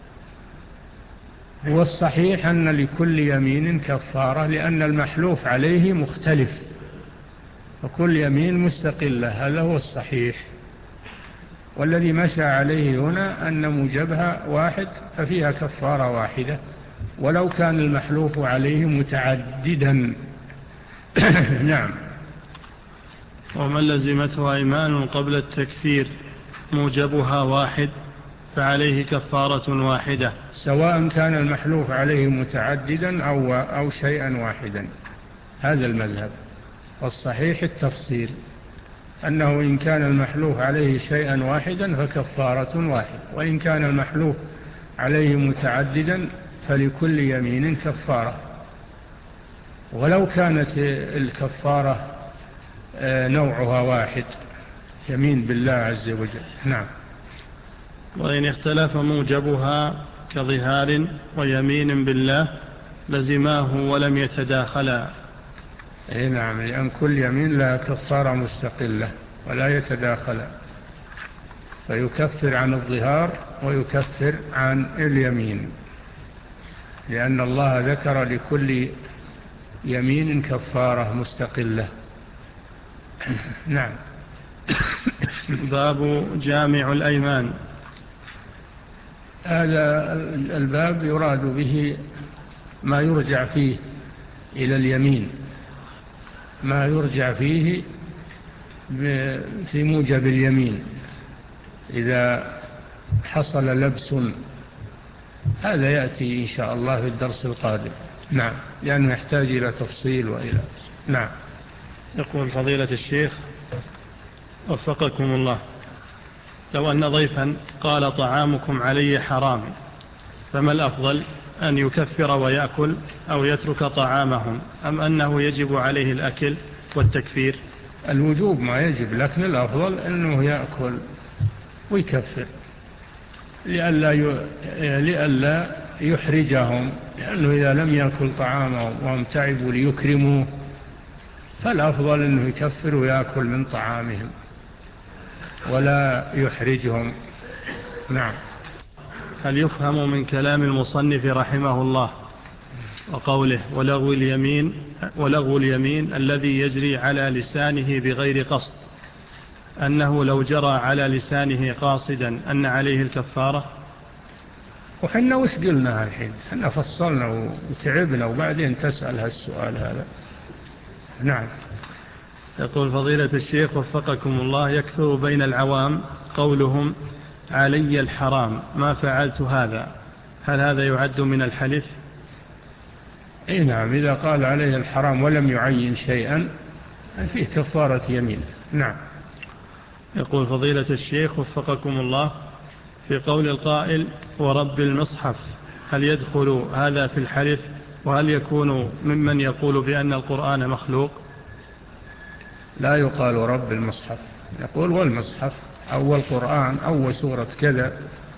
والصحيح أن لكل يمين كفارة لأن المحلوف عليه مختلف، وكل يمين مستقلة، هذا هو الصحيح. والذي مشى عليه هنا أن موجبها واحد ففيها كفارة واحدة ولو كان المحلوف عليه متعددا. نعم. ومن لزمته أيمان قبل التكفير موجبها واحد فعليه كفارة واحدة، سواء كان المحلوف عليه متعددا أو, أو شيئا واحدا. هذا المذهب. والصحيح التفصيل أنه إن كان المحلوف عليه شيئا واحدا فكفارة واحد، وإن كان المحلوف عليه متعددا فلكل يمين كفارة، ولو كانت الكفارة نوعها واحد، يمين بالله عز وجل. نعم. وإن اختلف موجبها كظهار ويمين بالله لزماه ولم يتداخلا. اي نعم، لأن كل يمين لها كفارة مستقلة ولا يتداخلا، فيكفر عن الظهار ويكفر عن اليمين، لأن الله ذكر لكل يمين كفارة مستقلة. نعم. باب جامع الأيمان. هذا الباب يراد به ما يرجع فيه إلى اليمين، ما يرجع فيه في موجب اليمين إذا حصل لبس. هذا يأتي إن شاء الله في الدرس القادم. نعم، لأنه يحتاج إلى تفصيل وإلى. نعم. يقول فضيلة الشيخ وفقكم الله، لو أن ضيفا قال طعامكم علي حرام، فما الأفضل، أن يكفر ويأكل أو يترك طعامهم، أم أنه يجب عليه الأكل والتكفير؟ الوجوب ما يجب، لكن الأفضل أنه يأكل ويكفر لئلا لئلا يحرجهم، لأنه إذا لم يأكل طعامهم وهم تعبوا ليكرموه فالأفضل أنه يكفر ويأكل من طعامهم ولا يحرجهم. نعم. هل يفهم من كلام المصنف رحمه الله وقوله ولغو اليمين, ولغو اليمين الذي يجري على لسانه بغير قصد أنه لو جرى على لسانه قاصدا أن عليه الكفارة؟ وحنا وش قلنا الحين؟ حنا فصلنا وتعبنا وبعدين تسأل هالسؤال هذا. نعم. يقول فضيلة الشيخ وفقكم الله، يكثر بين العوام قولهم علي الحرام ما فعلت هذا، هل هذا يعد من الحلف؟ اي نعم، إذا قال عليه الحرام ولم يعين شيئا فيه كفارة يمين. نعم. يقول فضيلة الشيخ وفقكم الله، في قول القائل ورب المصحف، هل يدخل هذا في الحلف؟ وهل يكون ممن يقول بأن القرآن مخلوق؟ لا يقال رب المصحف، يقول والمصحف أو القرآن أو سورة كذا،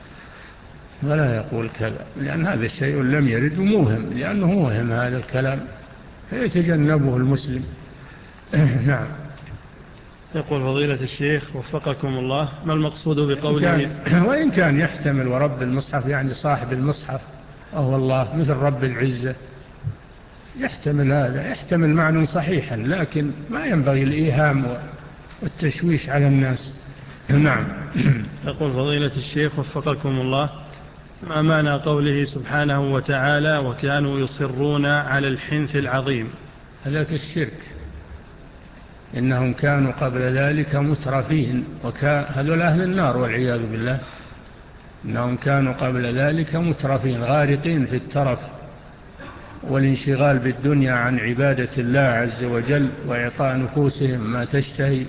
ولا يقول كذا، لأن هذا الشيء لم يرد وموهم، لأنه موهم هذا الكلام فيتجنبه المسلم. نعم. يقول فضيلة الشيخ وفقكم الله، ما المقصود بقوله كان وإن كان يحتمل ورب المصحف يعني صاحب المصحف وهو الله، مثل رب العزة، يحتمل هذا، يحتمل معنى صحيحا، لكن ما ينبغي الإيهام والتشويش على الناس. نعم. يقول فضيلة الشيخ وفقكم الله، ما معنى قوله سبحانه وتعالى وكانوا يصرون على الحنث العظيم؟ هذا الشرك، إنهم كانوا قبل ذلك مترفين، وهذول أهل النار والعياذ بالله، إنهم كانوا قبل ذلك مترفين غارقين في الترف والانشغال بالدنيا عن عبادة الله عز وجل وإعطاء نفوسهم ما تشتهي،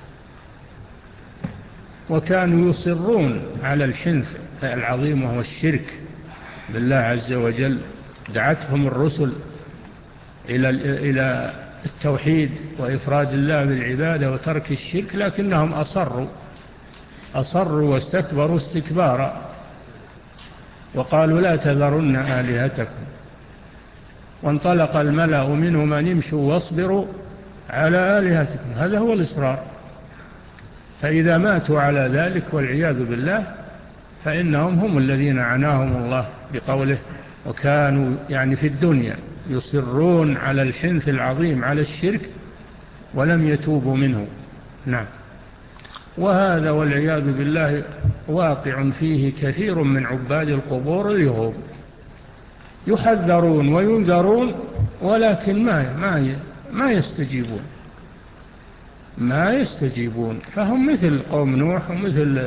وكانوا يصرون على الحنث العظيم وهو الشرك بالله عز وجل. دعتهم الرسل إلى إلى التوحيد وإفراد الله بالعبادة وترك الشرك، لكنهم أصروا أصروا واستكبروا استكبارا وقالوا لا تذرن آلهتكم. وانطلق الملأ منهم أن امشوا واصبروا على آلهتكم. هذا هو الإصرار. فإذا ماتوا على ذلك والعياذ بالله فإنهم هم الذين عناهم الله بقوله وكانوا يعني في الدنيا يصرون على الحنث العظيم على الشرك ولم يتوبوا منه. نعم. وهذا والعياذ بالله واقع فيه كثير من عباد القبور اليوم، يحذرون وينذرون ولكن ما ما ما يستجيبون ما يستجيبون فهم مثل قوم نوح ومثل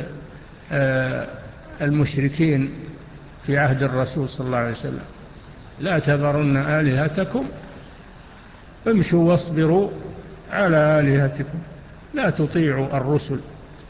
المشركين في عهد الرسول صلى الله عليه وسلم. لا تذرن آلهتكم امشوا واصبروا على آلهتكم. لا تطيعوا الرسل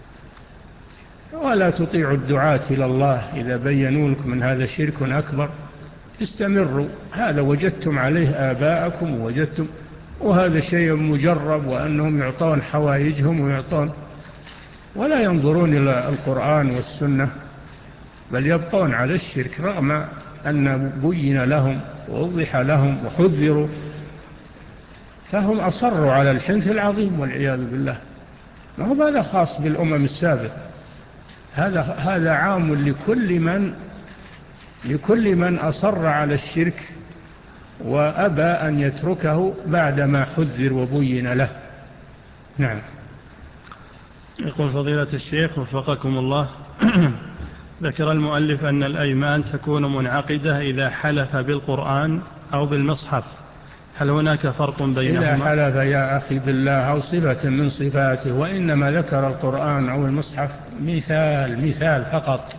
ولا تطيعوا الدعاة إلى الله إذا بينوا لكم من هذا شرك أكبر. استمروا، هذا وجدتم عليه آباءكم ووجدتم، وهذا شيء مجرب، وأنهم يعطون حوائجهم ويعطون ولا ينظرون إلى القرآن والسنة بل يبقون على الشرك رغم أن بين لهم ووضح لهم وحذروا. فهم أصروا على الحنث العظيم والعياذ بالله. ما هو هذا خاص بالأمم السابقة، هذا هذا عام لكل من لكل من أصر على الشرك وأبى أن يتركه بعدما حذر وبين له. نعم. يقول فضيلة الشيخ وفقكم الله ذكر المؤلف أن الأيمان تكون منعقدة إذا حلف بالقرآن أو بالمصحف، هل هناك فرق بينهما؟ إذا حلف يا أخي بالله أو صفة من صفاته، وإنما ذكر القرآن أو المصحف مثال مثال فقط.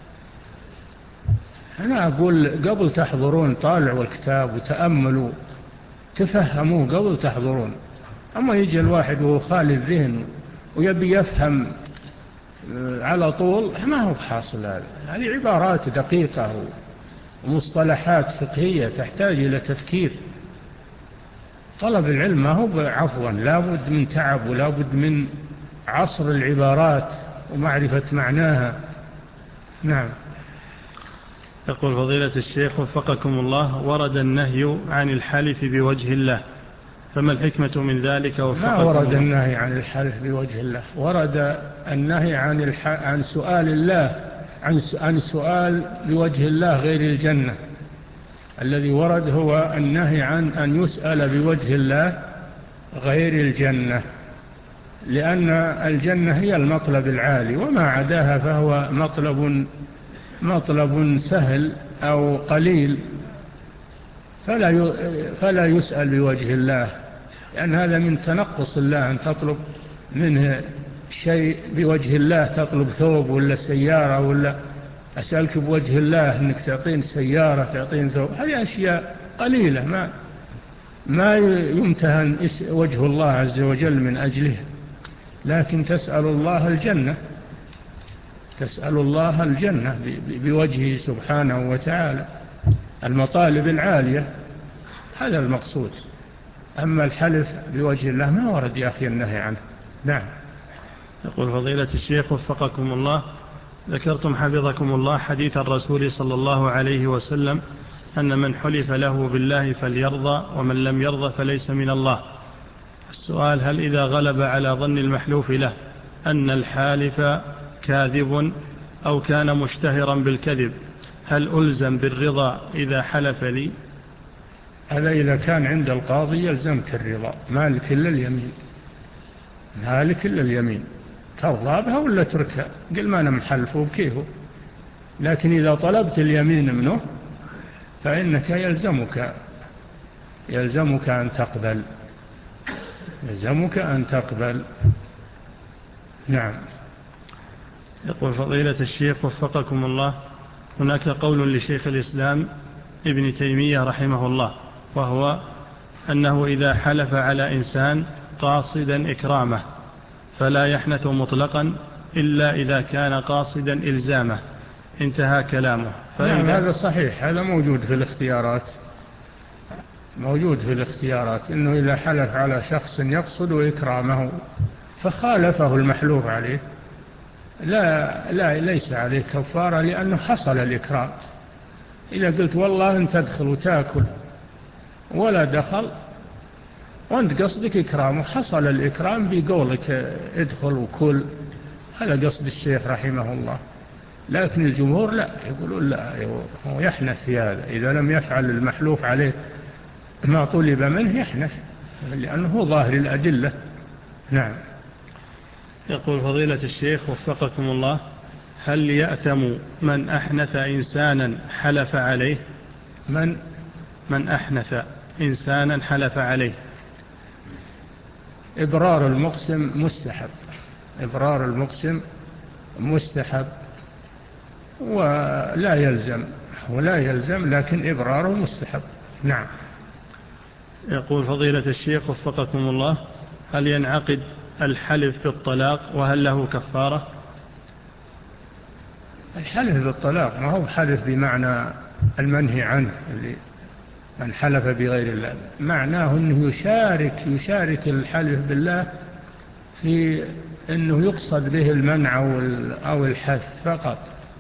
أنا أقول قبل تحضرون طالعوا الكتاب وتأملوا تفهموه قبل تحضرون. أما يجي الواحد وهو خالي الذهن ويبي يفهم على طول، ما هو بحاصل هذا. هذه عبارات دقيقة ومصطلحات فقهية تحتاج إلى تفكير. طلب العلم ما هو عفوا، لا بد من تعب ولا بد من عصر العبارات ومعرفة معناها. نعم. يقول فضيلة الشيخ وفقكم الله ورد النهي عن الحلف بوجه الله، فما الحكمة من ذلك وفقكم الله؟ ما ورد الله؟ النهي عن الحلف بوجه الله، ورد النهي عن الح... عن سؤال الله عن عن سؤال بوجه الله غير الجنة. الذي ورد هو النهي عن أن يسأل بوجه الله غير الجنة، لأن الجنة هي المطلب العالي، وما عداها فهو مطلب مطلب سهل أو قليل، فلا فلا يسأل بوجه الله، لأن هذا من تنقص الله أن تطلب منه شيء بوجه الله، تطلب ثوب ولا سيارة، ولا أسألك بوجه الله أنك تعطين سيارة تعطين ثوب. هذه أشياء قليلة ما ما يمتهن وجه الله عز وجل من أجله. لكن تسأل الله الجنة، تسأل الله الجنة بوجهه سبحانه وتعالى، المطالب العالية، هذا المقصود. أما الحلف بوجه الله ما ورد يا أخي النهي عنه. نعم. يقول فضيلة الشيخ وفقكم الله ذكرتم حفظكم الله حديث الرسول صلى الله عليه وسلم أن من حلف له بالله فليرضى ومن لم يرضى فليس من الله. السؤال: هل إذا غلب على ظن المحلوف له أن الحالف كاذب أو كان مشتهرا بالكذب، هل ألزم بالرضا إذا حلف لي؟ هذا إذا كان عند القاضي يلزمك الرضا، مالك إلا اليمين، مالك إلا اليمين، ترضى بها ولا تركها؟ قل ما أنا محلفه بكيه. لكن إذا طلبت اليمين منه فإنك يلزمك يلزمك أن تقبل يلزمك أن تقبل. نعم. يقول فضيلة الشيخ وفقكم الله هناك قول لشيخ الإسلام ابن تيمية رحمه الله، وهو أنه إذا حلف على إنسان قاصدا إكرامه فلا يحنث مطلقا إلا إذا كان قاصدا إلزامه، انتهى كلامه. نعم هذا صحيح، هذا موجود في الاختيارات، موجود في الاختيارات إنه إذا حلف على شخص يقصد إكرامه فخالفه المحلوف عليه لا لا ليس عليه كفارة، لأنه حصل الإكرام. إذا قلت والله أنت تدخل وتأكل ولا دخل وأنت قصدك إكرامه، حصل الإكرام بقولك ادخل وكل، هذا قصد الشيخ رحمه الله. لكن الجمهور لا، يقولون لا، هو يحنث في هذا، إذا لم يفعل المحلوف عليه ما طلب منه يحنث، لأنه هو ظاهر الأدلة. نعم. يقول فضيلة الشيخ وفقكم الله: هل يأثم من أحنث إنسانا حلف عليه؟ من من أحنث إنسانا حلف عليه. إبرار المقسم مستحب، إبرار المقسم مستحب ولا يلزم، ولا يلزم لكن إبراره مستحب. نعم. يقول فضيلة الشيخ وفقكم الله: هل ينعقد الحلف بالطلاق وهل له كفارة؟ الحلف بالطلاق ما هو حلف بمعنى المنهي عنه، اللي من حلف بغير الله، معناه أنه يشارك يشارك الحلف بالله في أنه يقصد به المنع أو الحث فقط.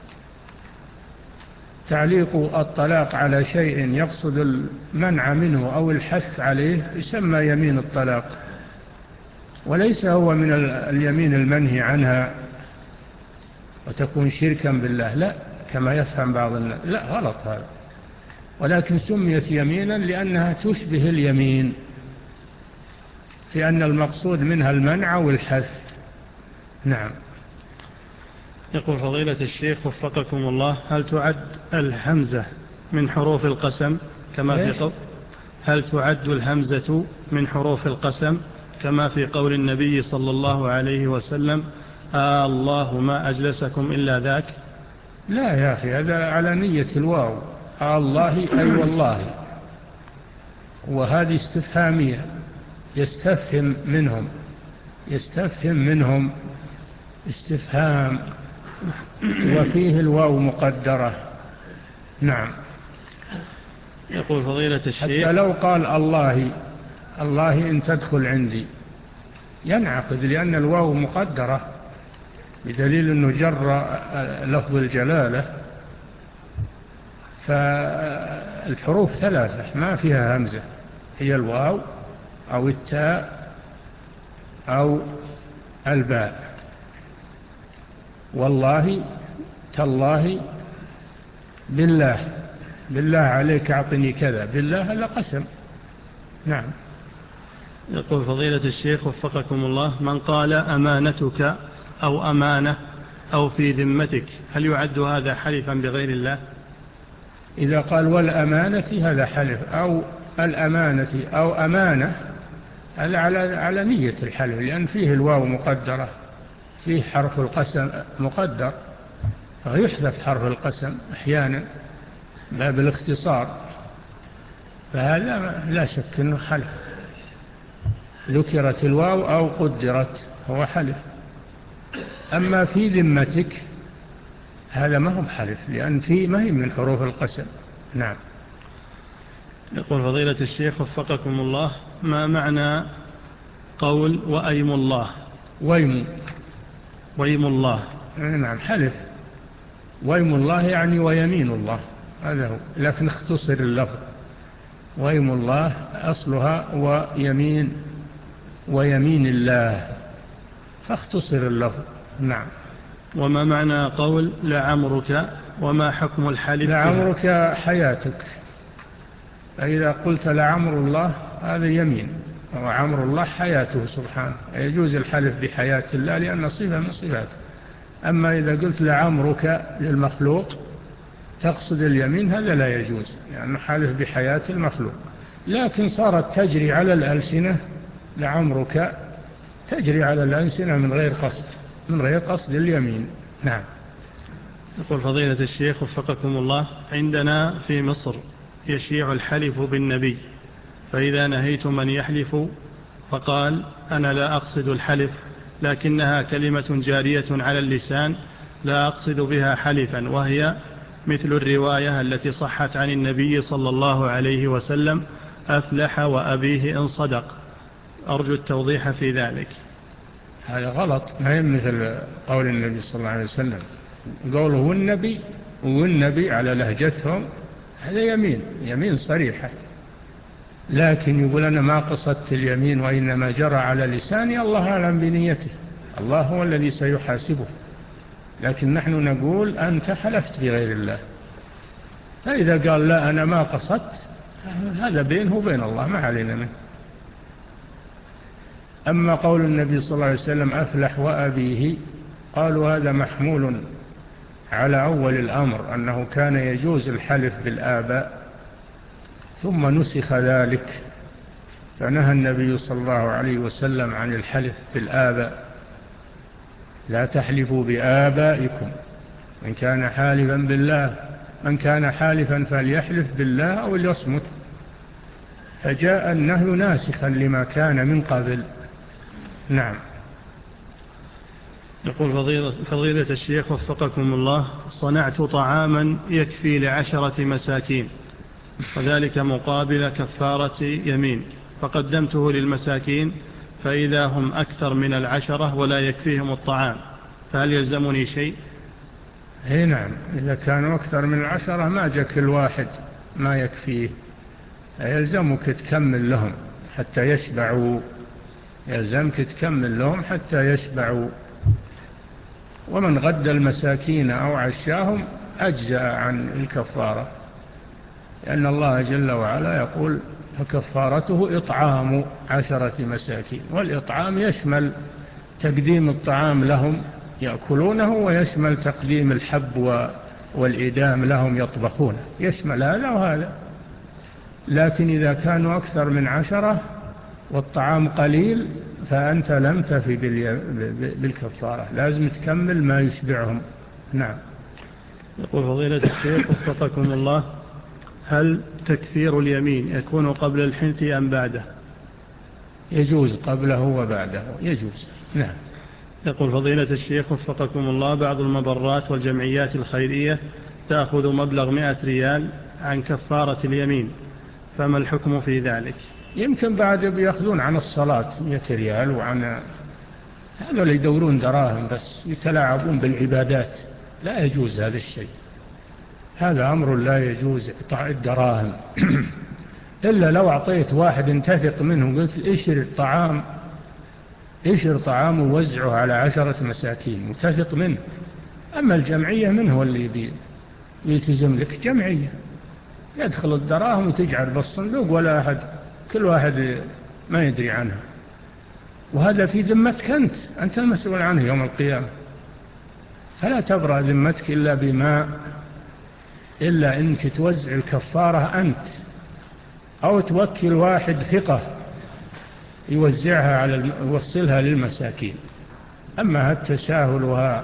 تعليق الطلاق على شيء يقصد المنع منه أو الحث عليه يسمى يمين الطلاق، وليس هو من اليمين المنهي عنها وتكون شركا بالله، لا كما يفهم بعض الناس، لا غلط هذا، ولكن سميت يمينا لأنها تشبه اليمين في أن المقصود منها المنع والحث. نعم. يقول فضيلة الشيخ وفقكم الله: هل تعد الهمزة من حروف القسم كما في قول هل تعد الهمزة من حروف القسم كما في قول النبي صلى الله عليه وسلم: آه الله ما أجلسكم إلا ذاك؟ لا يا أخي، هذا على نية الواو، آه الله أي والله، وهذه استفهامية، يستفهم منهم، يستفهم منهم استفهام، وفيه الواو مقدرة. نعم. يقول فضيلة الشيخ: حتى لو قال الله الله إن تدخل عندي ينعقد، لأن الواو مقدرة بدليل أنه جر لفظ الجلالة، فالحروف ثلاثة ما فيها همزة، هي الواو أو التاء أو الباء. والله تالله بالله، بالله عليك أعطني كذا، بالله هذا قسم. نعم. يقول فضيلة الشيخ وفقكم الله: من قال أمانتك أو أمانة أو في ذمتك هل يعد هذا حلفا بغير الله؟ إذا قال والأمانة هذا حلف، أو الأمانة أو أمانة، هذا على على نية الحلف، لأن فيه الواو مقدرة، فيه حرف القسم مقدر، فيحذف حرف القسم أحيانا باب الاختصار، فهذا لا شك أنه حلف، ذكرت الواو أو قدرت هو حلف. أما في ذمتك هذا ما هو بحلف، لأن فيه ما هي من حروف القسم. نعم. يقول فضيلة الشيخ وفقكم الله: ما معنى قول وأيم الله؟ ويم ويم الله. نعم حلف، ويم الله يعني ويمين الله، هذا هو، لكن اختصر اللفظ. ويم الله أصلها ويمين، ويمين الله، فاختصر اللفظ. نعم. وما معنى قول لعمرك وما حكم الحلف؟ لعمرك حياتك، فإذا قلت لعمر الله هذا يمين، وعمر الله حياته سبحانه، يجوز الحلف بحياة الله لأن صفة من صفاته. أما إذا قلت لعمرك للمخلوق تقصد اليمين هذا لا يجوز، لأنه يعني حلف بحياة المخلوق، لكن صارت تجري على الألسنة، لعمرك تجري على الألسنة من غير قصد، من غير قصد اليمين. نعم. يقول فضيلة الشيخ وفقكم الله: عندنا في مصر يشيع الحلف بالنبي، فإذا نهيت من يحلف فقال أنا لا أقصد الحلف لكنها كلمة جارية على اللسان لا أقصد بها حلفا، وهي مثل الرواية التي صحت عن النبي صلى الله عليه وسلم: أفلح وأبيه إن صدق. أرجو التوضيح في ذلك. هذا غلط، ما هي مثل قول النبي صلى الله عليه وسلم. قوله والنبي والنبي على لهجتهم هذا يمين، يمين صريحة. لكن يقول أنا ما قصدت اليمين وإنما جرى على لساني، الله أعلم بنيته، الله هو الذي سيحاسبه. لكن نحن نقول أنت حلفت بغير الله، فإذا قال لا أنا ما قصدت، هذا بينه وبين الله، ما علينا منه. أما قول النبي صلى الله عليه وسلم أفلح وأبيه، قالوا هذا محمول على أول الأمر أنه كان يجوز الحلف بالآباء، ثم نسخ ذلك فنهى النبي صلى الله عليه وسلم عن الحلف بالآباء. لا تحلفوا بآبائكم، من كان حالفا بالله من كان حالفا فليحلف بالله أو ليصمت. فجاء النهي ناسخا لما كان من قبل. نعم. يقول فضيلة, فضيلة الشيخ وفقكم الله، صنعت طعاما يكفي لعشرة مساكين وذلك مقابل كفارة يمين، فقدمته للمساكين فإذا هم أكثر من العشرة ولا يكفيهم الطعام، فهل يلزمني شيء؟ هي نعم، إذا كانوا أكثر من العشرة ما جاء كل واحد ما يكفيه، يلزمك تكمل لهم حتى يشبعوا، يلزمك تكمل لهم حتى يشبعوا. ومن غد المساكين أو عشاهم أجزأ عن الكفارة، لأن الله جل وعلا يقول فكفارته إطعام عشرة مساكين، والإطعام يشمل تقديم الطعام لهم يأكلونه، ويشمل تقديم الحب والإدام لهم يطبخونه، يشمل هذا وهذا. لكن إذا كانوا أكثر من عشرة والطعام قليل فأنت لم تفي بالكفارة، لازم تكمل ما يشبعهم. نعم. يقول فضيلة الشيخ وفقكم الله، هل تكفير اليمين يكون قبل الحنث أم بعده؟ يجوز قبله وبعده، يجوز. نعم. يقول فضيلة الشيخ وفقكم الله، بعض المبرات والجمعيات الخيرية تأخذ مبلغ مئة ريال عن كفارة اليمين، فما الحكم في ذلك؟ يمكن بعد بيأخذون عن الصلاة مئة ريال، وعن هذا اللي يدورون دراهم بس يتلاعبون بالعبادات. لا يجوز هذا الشيء، هذا أمر لا يجوز إعطاء الدراهم إلا لو أعطيت واحد تثق منه قلت اشر الطعام اشر طعام ووزعه على عشرة مساكين وتثق منه. أما الجمعية من هو اللي يلتزم لك؟ جمعية يدخل الدراهم وتجعل بالصندوق ولا أحد، كل واحد ما يدري عنها، وهذا في ذمتك أنت أنت المسؤول عنه يوم القيامة. فلا تبرأ ذمتك إلا بما إلا إنك توزع الكفارة أنت، أو توكل واحد ثقة يوزعها على يوصلها للمساكين. أما هالتساهل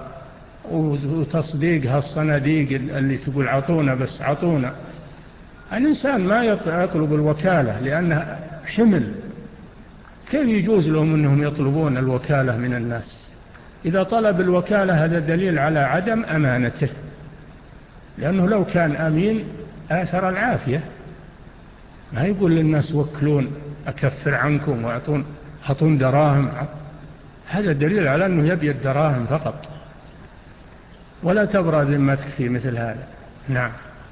وتصديقها الصناديق اللي تقول عطونا بس عطونا، الإنسان ما يطلب الوكالة لأنها حمل. كيف يجوز لهم أنهم يطلبون الوكالة من الناس؟ إذا طلب الوكالة هذا دليل على عدم أمانته، لأنه لو كان أمين آثر العافية، ما يقول للناس وكلون أكفر عنكم وأعطون حطون دراهم. هذا دليل على أنه يبي الدراهم فقط. ولا تبرأ ذمتك في مثل هذا. نعم.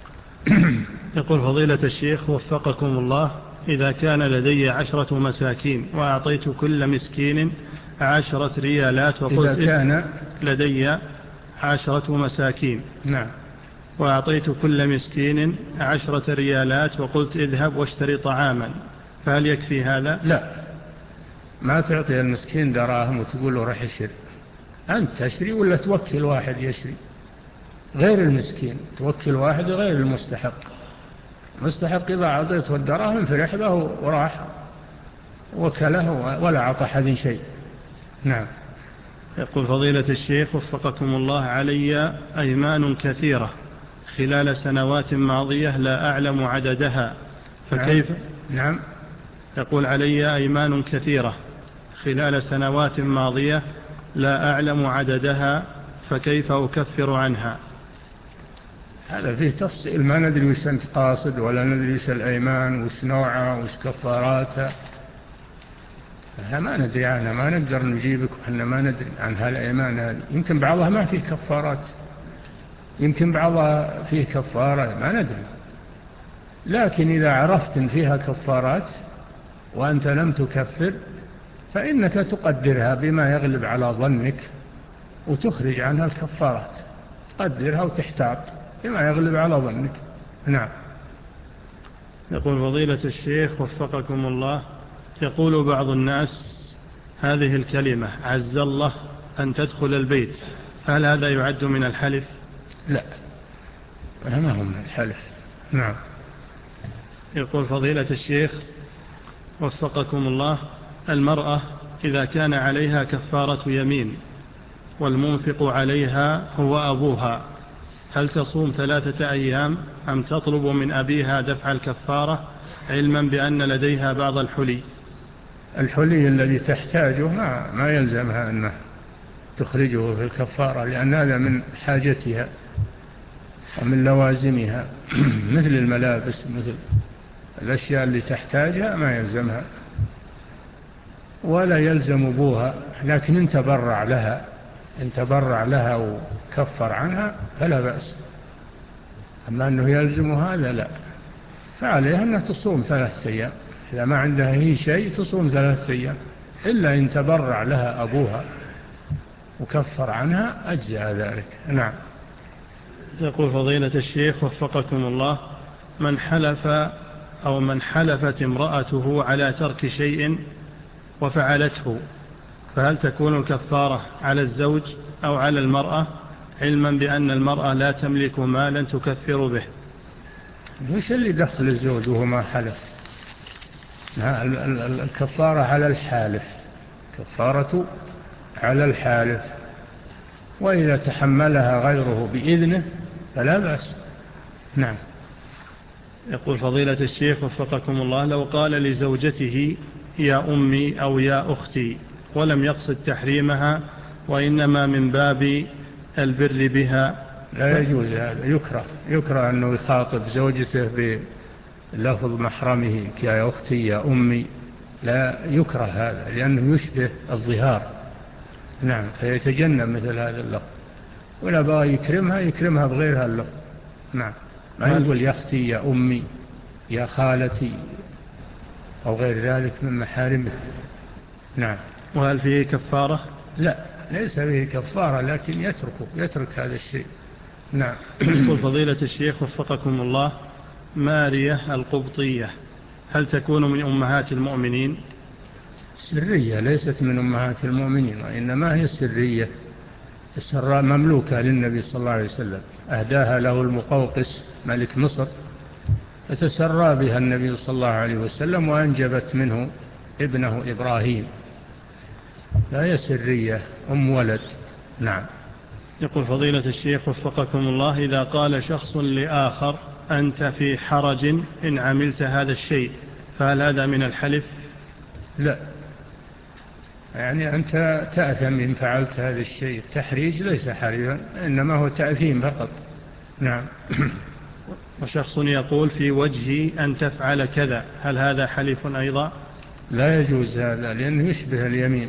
يقول فضيلة الشيخ وفقكم الله، إذا كان لدي عشرة مساكين وأعطيت كل مسكين عشرة ريالات وقلت إذا كان لدي عشرة مساكين نعم وأعطيت كل مسكين عشرة ريالات وقلت اذهب واشتري طعاما، فهل يكفي هذا؟ لا، ما تعطي المسكين دراهم وتقول له رح يشتري. أنت تشتري ولا توكل واحد يشتري؟ غير المسكين توكل واحد غير المستحق. مستحق إذا أعطيته الدراهم فرح به وراح وكله ولا أعطى حد شيء. نعم. يقول فضيلة الشيخ وفقكم الله، علي أيمان كثيرة خلال سنوات ماضية لا أعلم عددها، فكيف؟ نعم. يقول علي أيمان كثيرة خلال سنوات ماضية لا أعلم عددها، فكيف أكفر عنها؟ هذا فيه تفصيل، ما ندري وش أنت قاصد ولا ندري وش الأيمان وش نوعها وش كفاراتها. ما ندري عنها، ما نقدر نجيبك وإحنا ما ندري عن هالأيمان هذه. يمكن بعضها ما فيه كفارات، يمكن بعضها فيه كفارة، ما ندري. لكن إذا عرفت إن فيها كفارات وأنت لم تكفر فإنك تقدرها بما يغلب على ظنك وتخرج عنها الكفارات، تقدرها وتحتاط بما يغلب على ظنك. نعم. يقول فضيلة الشيخ وفقكم الله، يقول بعض الناس هذه الكلمة عز الله أن تدخل البيت، هل هذا يعد من الحلف؟ لا، ما هو من الحلف. نعم. يقول فضيلة الشيخ وفقكم الله، المرأة إذا كان عليها كفارة يمين والمنفق عليها هو أبوها، هل تصوم ثلاثة أيام أم تطلب من أبيها دفع الكفارة علما بأن لديها بعض الحلي؟ الحلي الذي تحتاجه ما, ما يلزمها أنها تخرجه في الكفارة، لأن هذا من حاجتها ومن لوازمها مثل الملابس، مثل الأشياء اللي تحتاجها ما يلزمها ولا يلزم أبوها. لكن إن تبرع لها إن تبرع لها وكفر عنها فلا بأس. أما أنه يلزم هذا لا، فعليها أنها تصوم ثلاثة أيام. إذا ما عندها هي شيء تصوم ثلاثة أيام، إلا إن تبرع لها أبوها وكفر عنها أجزاء ذلك. نعم. يقول فضيلة الشيخ وفقكم الله، من حلف أو من حلفت امرأته على ترك شيء وفعلته، فهل تكون الكفارة على الزوج أو على المرأة، علما بأن المرأة لا تملك مالا تكفر به؟ وش اللي دخل الزوج وهو ما حلف؟ الكفارة على الحالف، كفارة على الحالف، وإذا تحملها غيره بإذنه فلا بأس. نعم. يقول فضيلة الشيخ وفقكم الله، لو قال لزوجته يا أمي أو يا أختي ولم يقصد تحريمها وإنما من باب البر بها، لا يجوز هذا، يكره يكره أنه يخاطب زوجته بلفظ محرمه يا أختي يا أمي، لا يكره هذا لأنه يشبه الظهار. نعم. فيتجنب مثل هذا اللفظ، ولا بغى يكرمها يكرمها بغير هاللفظ. نعم. ما يقول يا أختي يا أمي يا خالتي أو غير ذلك من محارمه. نعم. وهل فيه كفارة؟ لا، ليس فيه كفارة، لكن يتركه يترك هذا الشيء. نعم. يقول فضيلة الشيخ وفقكم الله، مارية القبطية هل تكون من أمهات المؤمنين؟ سرية، ليست من أمهات المؤمنين، وإنما هي سرية تسرى مملوكة للنبي صلى الله عليه وسلم، أهداها له المقوقس ملك مصر، فتسرى بها النبي صلى الله عليه وسلم وأنجبت منه ابنه إبراهيم، لا هي سرية أم ولد. نعم. يقول فضيلة الشيخ وفقكم الله، إذا قال شخص لآخر أنت في حرج إن عملت هذا الشيء، فهل هذا من الحلف؟ لا، يعني أنت تأثم إن فعلت هذا الشيء. التحريج ليس حلفا، إنما هو تأثيم فقط. نعم. وشخص يقول في وجهي أن تفعل كذا، هل هذا حلف أيضا؟ لا يجوز هذا، لأنه يشبه اليمين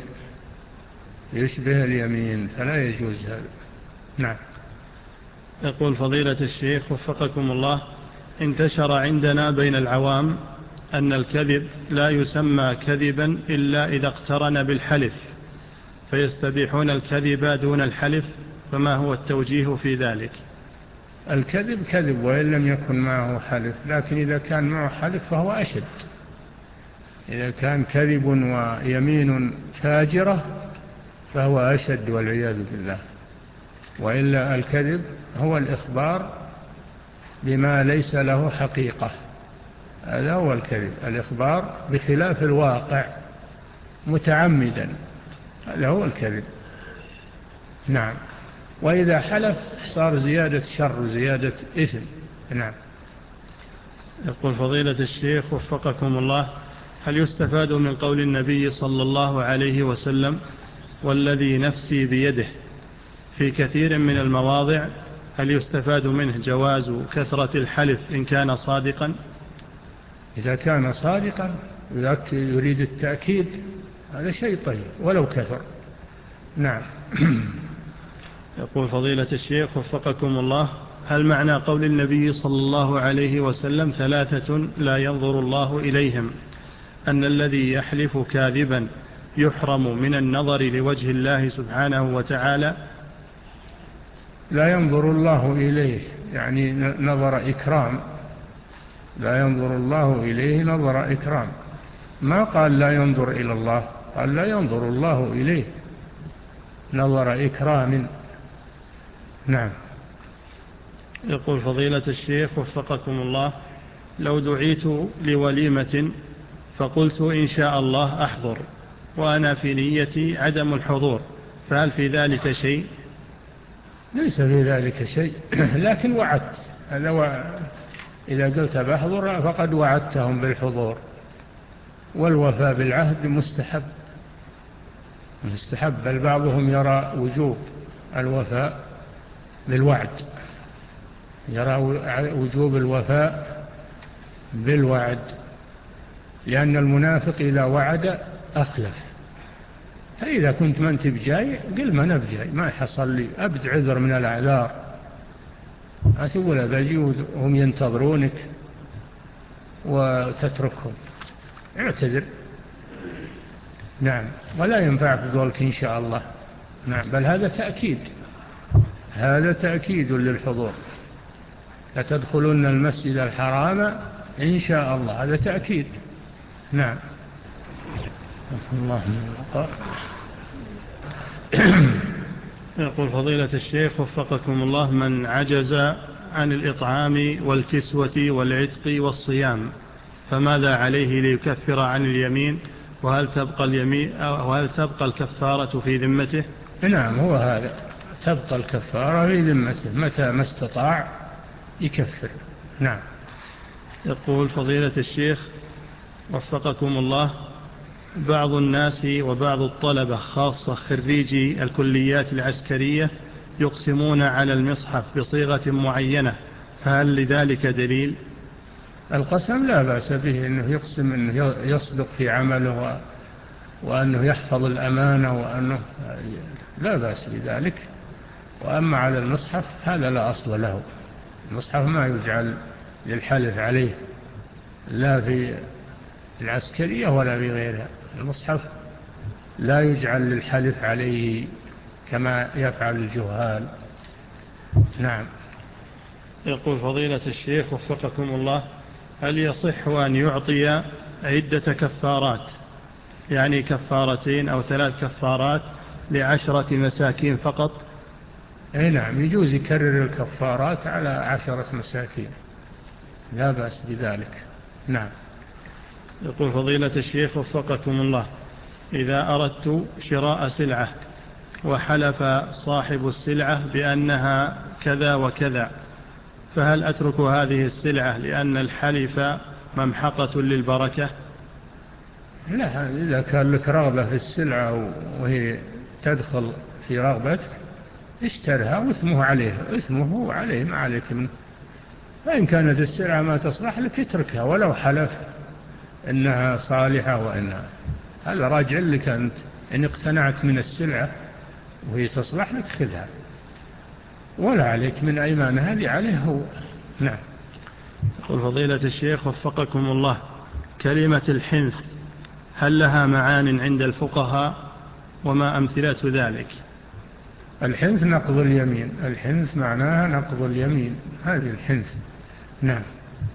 يشبه اليمين فلا يجوز هذا. نعم. يقول فضيلة الشيخ وفقكم الله، انتشر عندنا بين العوام أن الكذب لا يسمى كذبا إلا إذا اقترن بالحلف، فيستبيحون الكذب دون الحلف، فما هو التوجيه في ذلك؟ الكذب كذب وإن لم يكن معه حلف، لكن إذا كان معه حلف فهو أشد. إذا كان كذب ويمين فاجرة فهو أشد والعياذ بالله. وإلا الكذب هو الإخبار بما ليس له حقيقة، هذا هو الكذب، الإخبار بخلاف الواقع متعمدا، هذا هو الكذب. نعم. وإذا حلف صار زيادة شر وزيادة إثم. نعم. يقول فضيلة الشيخ وفقكم الله، هل يستفاد من قول النبي صلى الله عليه وسلم والذي نفسي بيده في كثير من المواضع، هل يستفاد منه جواز كثرة الحلف إن كان صادقا؟ إذا كان صادقا يريد التأكيد هذا شيء طيب ولو كثر. نعم. يقول فضيلة الشيخ وفقكم الله: هل معنى قول النبي صلى الله عليه وسلم ثلاثة لا ينظر الله إليهم أن الذي يحلف كاذبا يحرم من النظر لوجه الله سبحانه وتعالى؟ لا ينظر الله إليه يعني نظر إكرام، لا ينظر الله إليه نظر إكرام، ما قال لا ينظر إلى الله، قال لا ينظر الله إليه نظر إكرام. نعم. يقول فضيلة الشيخ وفقكم الله: لو دعيت لوليمة فقلت إن شاء الله أحضر وأنا في نيتي عدم الحضور، فهل في ذلك شيء؟ ليس في ذلك شيء، لكن وعدت، هذا و... إذا قلت بحضر فقد وعدتهم بالحضور، والوفاء بالعهد مستحب مستحب بل بعضهم يرى وجوب الوفاء بالوعد، يرى وجوب الوفاء بالوعد، لأن المنافق إذا وعد أخلف. فإذا كنت ما أنت بجاي قل ما أنا بجاي، ما حصل لي، أبد عذر من الأعذار، أتقول بجي وهم ينتظرونك وتتركهم، اعتذر. نعم. ولا ينفعك قولك إن شاء الله. نعم. بل هذا تأكيد، هذا تأكيد للحضور، لتدخلن المسجد الحرام إن شاء الله، هذا تأكيد. نعم. الله من الوقار. يقول فضيلة الشيخ وفقكم الله: من عجز عن الإطعام والكسوة والعتق والصيام فماذا عليه ليكفر عن اليمين؟ وهل تبقى اليمين وهل تبقى الكفارة في ذمته؟ نعم، هو هذا، تبقى الكفارة في ذمته، متى ما استطاع يكفر. نعم. يقول فضيلة الشيخ وفقكم الله: بعض الناس وبعض الطلبة خاصة خريجي الكليات العسكرية يقسمون على المصحف بصيغة معينة، فهل لذلك دليل؟ القسم لا بأس به، أنه يقسم أنه يصدق في عمله وأنه يحفظ الأمانة وأنه لا بأس بذلك. وأما على المصحف هذا لا أصل له، المصحف ما يجعل للحلف عليه لا في العسكرية ولا في غيرها، المصحف لا يجعل للحلف عليه كما يفعل الجهال. نعم. يقول فضيلة الشيخ وفقكم الله: هل يصح أن يعطي عدة كفارات، يعني كفارتين أو ثلاث كفارات لعشرة مساكين فقط؟ أي نعم، يجوز يكرر الكفارات على عشرة مساكين، لا بأس بذلك. نعم. يقول فضيلة الشيخ وفقكم الله: إذا أردت شراء سلعة وحلف صاحب السلعة بأنها كذا وكذا، فهل أترك هذه السلعة لأن الحلف ممحقة للبركة؟ لا، إذا كان لك رغبة في السلعة وهي تدخل في رغبتك اشترها واسمه عليه، اسمه عليه ما عليك منه. فإن كانت السلعة ما تصلح لك اتركها ولو حلف إنها صالحة، وإنها هذا راجع لك أنت، إن اقتنعت من السلعة وهي تصلح لك خذها، ولا عليك من أيمان هذه عليه هو. نعم. يقول فضيلة الشيخ وفقكم الله: كلمة الحنث هل لها معان عند الفقهاء، وما أمثلة ذلك؟ الحنث نقض اليمين، الحنث معناها نقض اليمين، هذه الحنث. نعم.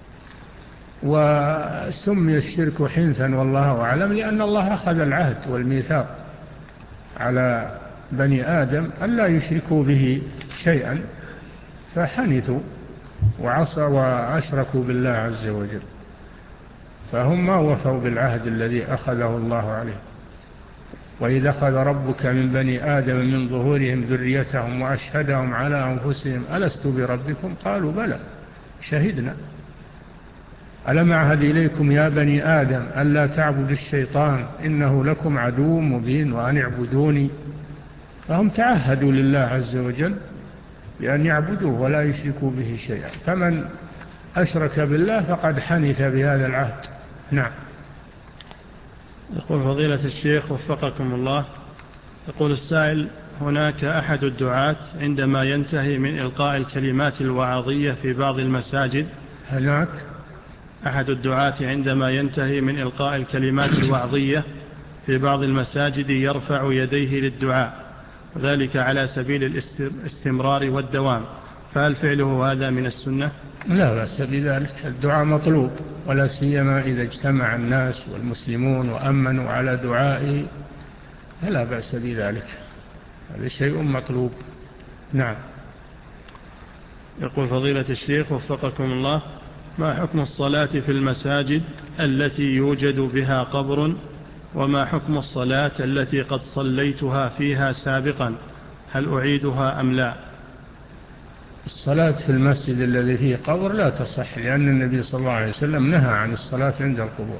وسمي الشرك حنثا والله أعلم لأن الله أخذ العهد والميثاق على بني آدم ألا يشركوا به شيئا، فحنثوا وعصوا وأشركوا بالله عز وجل، فهم ما وفوا بالعهد الذي أخذه الله عليه. وإذا أخذ ربك من بني آدم من ظهورهم ذريتهم وأشهدهم على أنفسهم ألست بربكم قالوا بلى شهدنا. ألم أعهد إليكم يا بني آدم ألا تعبدوا الشيطان إنه لكم عدو مبين وأن اعبدوني. فهم تعهدوا لله عز وجل بأن يعبدوه ولا يشركوا به شيئا، فمن أشرك بالله فقد حنث بهذا العهد. نعم. يقول فضيلة الشيخ وفقكم الله، يقول السائل: هناك أحد الدعاة عندما ينتهي من إلقاء الكلمات الوعظية في بعض المساجد هناك أحد الدعاة عندما ينتهي من إلقاء الكلمات الوعظية في بعض المساجد يرفع يديه للدعاء، وذلك على سبيل الاستمرار والدوام، فهل فعله هذا من السنة؟ لا بأس بذلك، الدعاء مطلوب، ولا سيما إذا اجتمع الناس والمسلمون وأمنوا على دعائه فلا بأس بذلك، هذا شيء مطلوب. نعم. يقول فضيلة الشيخ وفقكم الله: ما حكم الصلاة في المساجد التي يوجد بها قبر، وما حكم الصلاة التي قد صليتها فيها سابقا، هل أعيدها أم لا؟ الصلاة في المسجد الذي فيه قبر لا تصح، لأن النبي صلى الله عليه وسلم نهى عن الصلاة عند القبور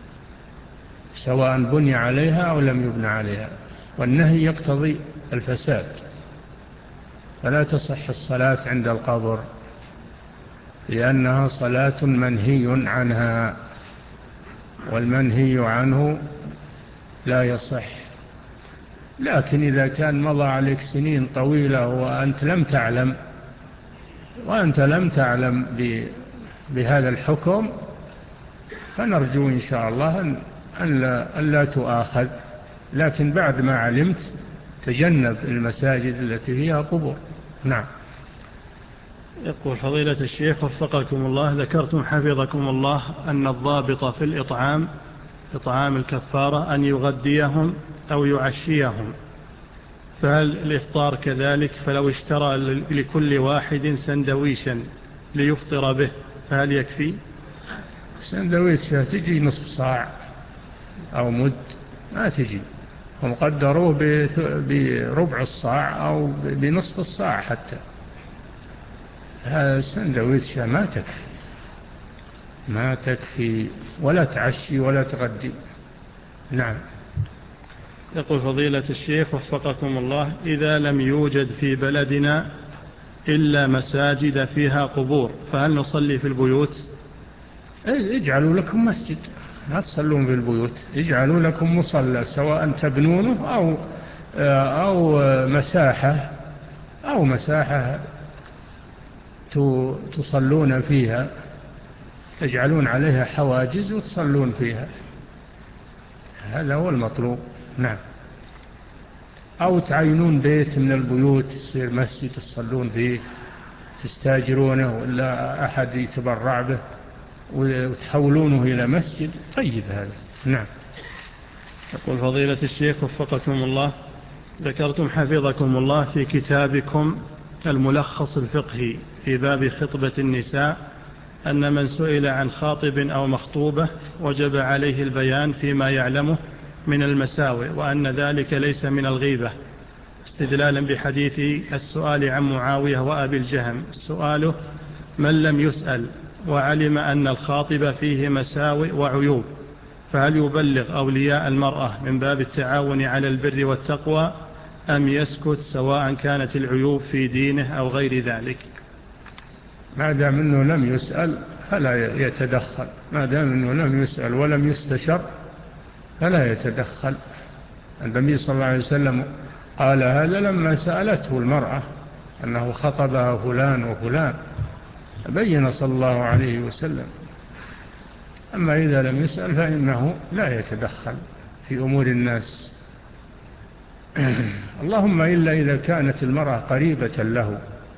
سواء بني عليها أو لم يبنى عليها، والنهي يقتضي الفساد، فلا تصح الصلاة عند القبر لأنها صلاة منهي عنها، والمنهي عنه لا يصح. لكن إذا كان مضى عليك سنين طويلة وأنت لم تعلم وأنت لم تعلم بهذا الحكم فنرجو إن شاء الله أن لا, أن لا تؤاخذ، لكن بعد ما علمت تجنب المساجد التي فيها قبور. نعم. يقول فضيلة الشيخ وفقكم الله: ذكرتم حفظكم الله أن الضابط في الإطعام إطعام الكفارة أن يغديهم أو يعشيهم، فهل الإفطار كذلك؟ فلو اشترى لكل واحد سندويشا ليفطر به فهل يكفي؟ سندويش تجي نصف صاع أو مد، ما تجي، هم قدروه بربع الصاع أو بنصف الصاع حتى، هذا السندويش ما تكفي ما تكفي ولا تعشي ولا تغدي. نعم. يقول فضيلة الشيخ وفقكم الله: إذا لم يوجد في بلدنا إلا مساجد فيها قبور فهل نصلي في البيوت؟ اجعلوا لكم مسجد، لا تصلون في البيوت، اجعلوا لكم مصلى سواء تبنونه أو, أو مساحة أو مساحة تصلون فيها، تجعلون عليها حواجز وتصلون فيها، هذا هو المطلوب. نعم. أو تعينون بيت من البيوت يصير مسجد تصلون فيه، تستاجرونه ولا أحد يتبرع به وتحولونه إلى مسجد، طيب هذا. نعم. يقول فضيلة الشيخ وفقكم الله: ذكرتم حفظكم الله في كتابكم الملخص الفقهي في باب خطبة النساء أن من سئل عن خاطب أو مخطوبة وجب عليه البيان فيما يعلمه من المساوئ، وأن ذلك ليس من الغيبة، استدلالا بحديث السؤال عن معاوية وأبي الجهم. سؤاله: من لم يسأل وعلم أن الخاطب فيه مساوئ وعيوب فهل يبلغ أولياء المرأة من باب التعاون على البر والتقوى أم يسكت سواء كانت العيوب في دينه أو غير ذلك؟ ما دام أنه لم يسأل فلا يتدخل، ما دام أنه لم يسأل ولم يستشر فلا يتدخل. النبي صلى الله عليه وسلم قال هذا لما سألته المرأة أنه خطبها فلان وفلان، بين صلى الله عليه وسلم. أما إذا لم يسأل فإنه لا يتدخل في أمور الناس، اللهم إلا إذا كانت المرأة قريبة له،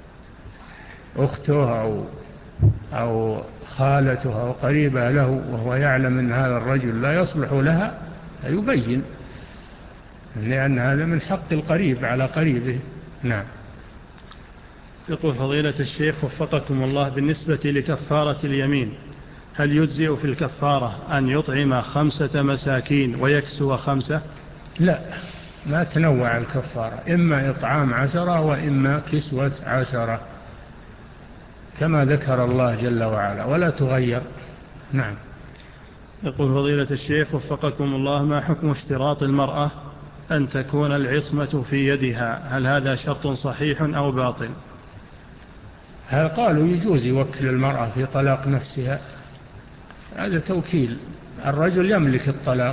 أخته أو, أو خالته أو قريبة له، وهو يعلم أن هذا الرجل لا يصلح لها فيبين، لأن هذا من حق القريب على قريبه. نعم. يقول فضيلة الشيخ وفقكم الله: بالنسبة لكفارة اليمين هل يجزئ في الكفارة أن يطعم خمسة مساكين ويكسو خمسة؟ لا، ما تنوع الكفارة، إما إطعام عشرة وإما كسوة عشرة كما ذكر الله جل وعلا، ولا تغير. نعم. يقول فضيلة الشيخ وفقكم الله: ما حكم اشتراط المرأة أن تكون العصمة في يدها، هل هذا شرط صحيح أو باطل؟ هل قالوا يجوز يوكل المرأة في طلاق نفسها، هذا توكيل، الرجل يملك الطلاق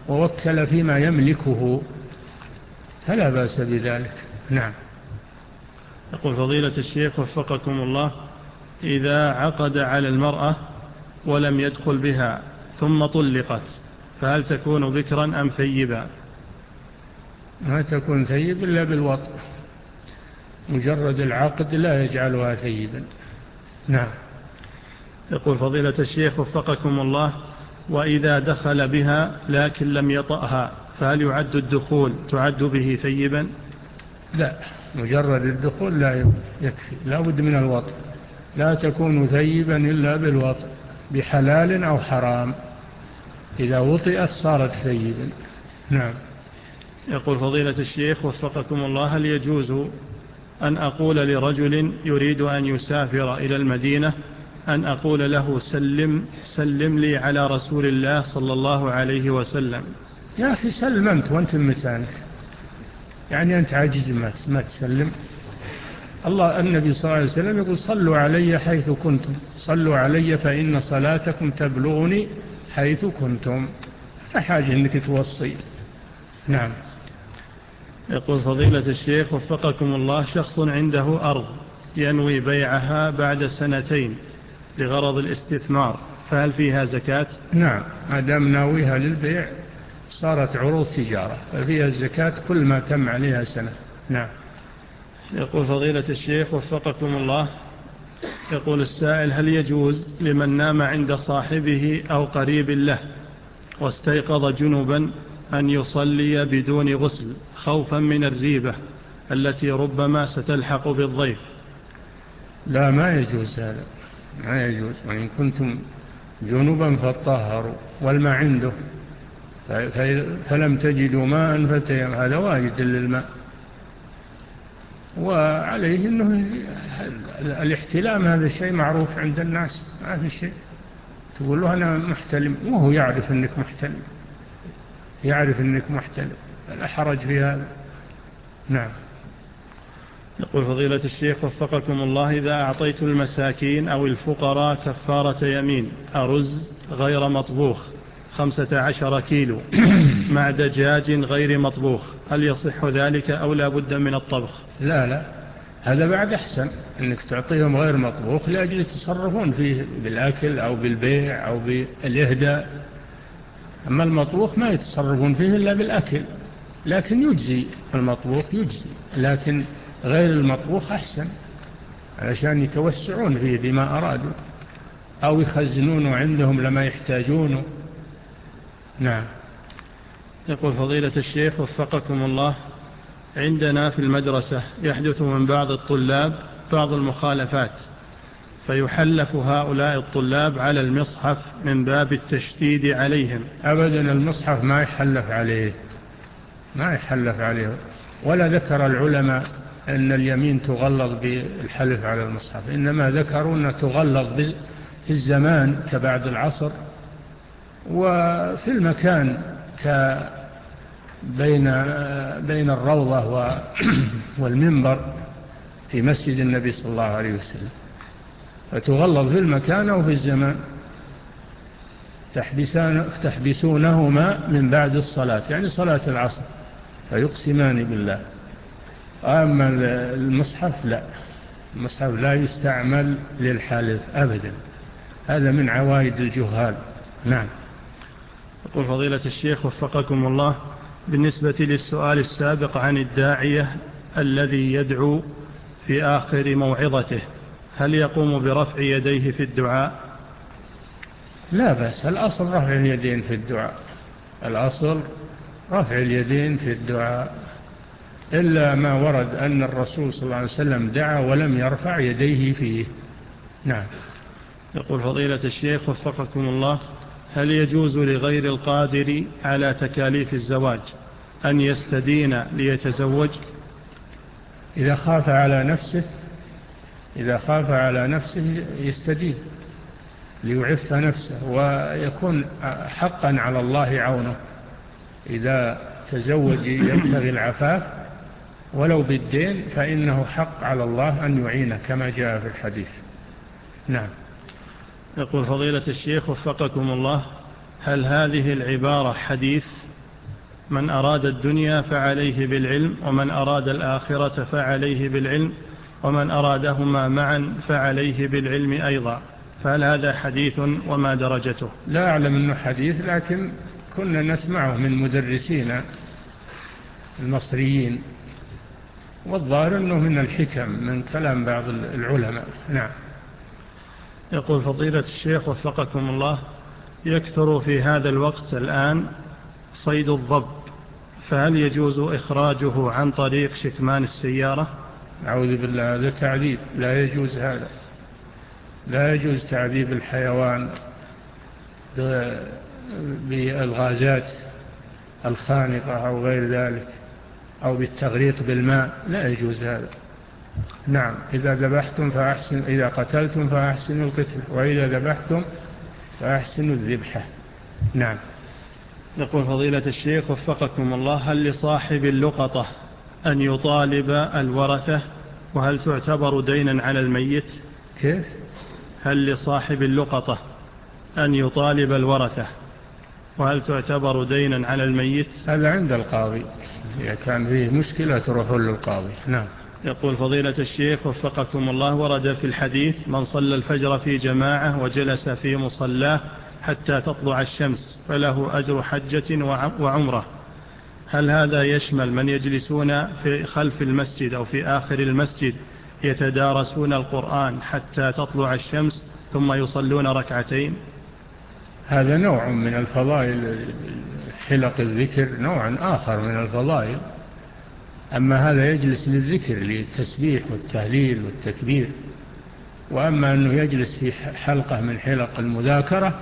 ووكل فيما يملكه فلا بأس بذلك. نعم. يقول فضيلة الشيخ وفقكم الله: إذا عقد على المرأة ولم يدخل بها ثم طلقت فهل تكون بكرا أم ثيبا؟ ما تكون ثيب إلا بالوطء، مجرد العقد لا يجعلها ثيبا. نعم. يقول فضيلة الشيخ وفقكم الله: وإذا دخل بها لكن لم يطأها فهل يعد الدخول تعد به ثيبا؟ لا، مجرد الدخول لا يكفي، لا بد من الوطء، لا تكون ثيبا إلا بالوطء بحلال أو حرام، إذا وطئت صارت ثيبا. نعم. يقول فضيلة الشيخ وفقكم الله: هل يجوز أن أقول لرجل يريد أن يسافر إلى المدينة أن أقول له سلم, سلم لي على رسول الله صلى الله عليه وسلم؟ يا أخي سلم أنت وأنت مكانك، يعني أنت عاجز ما تسلم. الله النبي صلى الله عليه وسلم يقول صلوا علي حيث كنتم، صلوا علي فإن صلاتكم تبلغني حيث كنتم، فحاجة أنك توصي. نعم. يقول فضيلة الشيخ وفقكم الله: شخص عنده أرض ينوي بيعها بعد سنتين لغرض الاستثمار، فهل فيها زكاة؟ نعم، ما دام ناويها للبيع صارت عروض تجارة ففيها الزكاة كل ما تم عليها سنة. نعم. يقول فضيلة الشيخ وفقكم الله: يقول السائل: هل يجوز لمن نام عند صاحبه أو قريب له واستيقظ جنبا أن يصلي بدون غسل خوفا من الريبة التي ربما ستلحق بالضيف؟ لا، ما يجوز هذا، ما يجوز. وإن كنتم جنبا فطهروا، والماء عنده فلم تجدوا ماء فتيمم، هذا واجد للماء. وعليه أنه الاحتلام هذا الشيء معروف عند الناس، ما في شيء تقول له أنا محتلم وهو يعرف أنك محتلم، يعرف أنك محتلم، لا حرج في هذا. نعم. يقول فضيلة الشيخ وفقكم الله: إذا أعطيت المساكين أو الفقراء كفارة يمين أرز غير مطبوخ خمسة عشر كيلو مع دجاج غير مطبوخ، هل يصح ذلك أو لا بد من الطبخ؟ لا لا، هذا بعد أحسن، أنك تعطيهم غير مطبوخ لأجل يتصرفون فيه بالأكل أو بالبيع أو بالإهداء. أما المطبوخ ما يتصرفون فيه إلا بالأكل، لكن يجزي المطبوخ يجزي، لكن غير المطبوخ أحسن علشان يتوسعون فيه بما أرادوا أو يخزنونه عندهم لما يحتاجونه. نعم. يقول فضيلة الشيخ وفقكم الله: عندنا في المدرسة يحدث من بعض الطلاب بعض المخالفات فيحلف هؤلاء الطلاب على المصحف من باب التشديد عليهم. أبدا المصحف ما يحلف عليه، ما يحلف عليه، ولا ذكر العلماء أن اليمين تغلظ بالحلف على المصحف، إنما ذكروا أن تغلظ في الزمان كبعد العصر وفي المكان بين بين الروضة والمنبر في مسجد النبي صلى الله عليه وسلم، فتغلظ في المكان وفي الزمان. تحبسونهما من بعد الصلاة، يعني صلاة العصر، فيقسمان بالله. أما المصحف لا، المصحف لا يستعمل للحلف أبدا، هذا من عوائد الجهال. نعم. يقول فضيلة الشيخ وفقكم الله: بالنسبة للسؤال السابق عن الداعية الذي يدعو في آخر موعظته، هل يقوم برفع يديه في الدعاء؟ لا بأس، الأصل رفع اليدين في الدعاء، الأصل رفع اليدين في الدعاء، إلا ما ورد أن الرسول صلى الله عليه وسلم دعا ولم يرفع يديه فيه. نعم. يقول فضيلة الشيخ وفقكم الله: هل يجوز لغير القادر على تكاليف الزواج أن يستدين ليتزوج؟ إذا خاف على نفسه إذا خاف على نفسه يستدين ليعف نفسه، ويكون حقا على الله عونه. إذا تزوج يبتغي العفاف ولو بالدين فإنه حق على الله أن يعينه كما جاء في الحديث. نعم. يقول فضيلة الشيخ وفقكم الله: هل هذه العبارة حديث من أراد الدنيا فعليه بالعلم، ومن أراد الآخرة فعليه بالعلم، ومن أرادهما معا فعليه بالعلم أيضا، فهل هذا حديث وما درجته؟ لا أعلم أنه حديث، لكن كنا نسمعه من مدرسين المصريين، والظاهر أنه من الحكم من كلام بعض العلماء. نعم. يقول فضيلة الشيخ وفقكم الله، يكثر في هذا الوقت الآن صيد الضب، فهل يجوز إخراجه عن طريق شكمان السيارة؟ أعوذ بالله، هذا تعذيب، لا يجوز هذا، لا يجوز تعذيب الحيوان بالغازات الخانقة أو غير ذلك، أو بالتغريق بالماء، لا يجوز هذا. نعم. إذا ذبحتم فأحسن، إذا قتلتم فأحسنوا القتل، وإذا ذبحتم فأحسنوا الذبحة. نعم. يقول فضيلة الشيخ وفقكم الله، هل لصاحب اللقطة أن يطالب الورثة، وهل تعتبر دينا على الميت؟ كيف؟ هل لصاحب اللقطة أن يطالب الورثة، وهل تعتبر دينا على الميت؟ هذا عند القاضي، إذا كان فيه مشكلة تروحون للقاضي. نعم. يقول فضيلة الشيخ وفقكم الله، ورد في الحديث من صلى الفجر في جماعة وجلس في مصلاه حتى تطلع الشمس فله أجر حجة وعمرة، هل هذا يشمل من يجلسون في خلف المسجد أو في آخر المسجد يتدارسون القرآن حتى تطلع الشمس ثم يصلون ركعتين؟ هذا نوع من الفضائل، حلق الذكر نوع آخر من الفضائل، أما هذا يجلس للذكر للتسبيح والتهليل والتكبير، وأما أنه يجلس في حلقة من حلق المذاكرة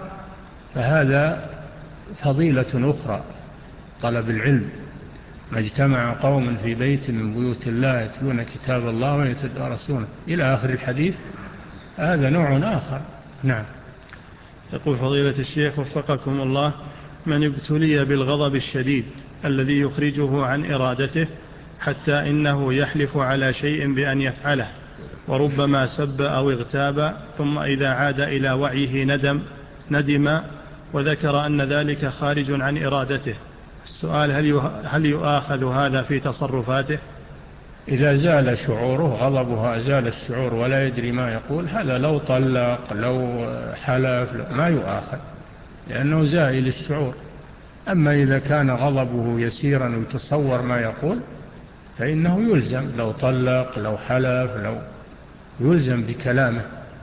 فهذا فضيلة أخرى، طلب العلم. ما اجتمع قوم في بيت من بيوت الله يتلون كتاب الله ويتدارسونه إلى آخر الحديث، هذا نوع آخر. نعم. يقول فضيلة الشيخ وفقكم الله، من ابتلي بالغضب الشديد الذي يخرجه عن إرادته حتى إنه يحلف على شيء بأن يفعله، وربما سب أو اغتاب، ثم إذا عاد إلى وعيه ندم ندم وذكر أن ذلك خارج عن إرادته، السؤال هل يؤاخذ هذا في تصرفاته؟ إذا زال شعوره، غضبه أزال الشعور ولا يدري ما يقول، هذا لو طلق لو حلف ما يؤاخذ، لأنه زائل الشعور. أما إذا كان غضبه يسيرا ويتصور ما يقول فإنه يلزم، لو طلق لو حلف لو يلزم بكلامه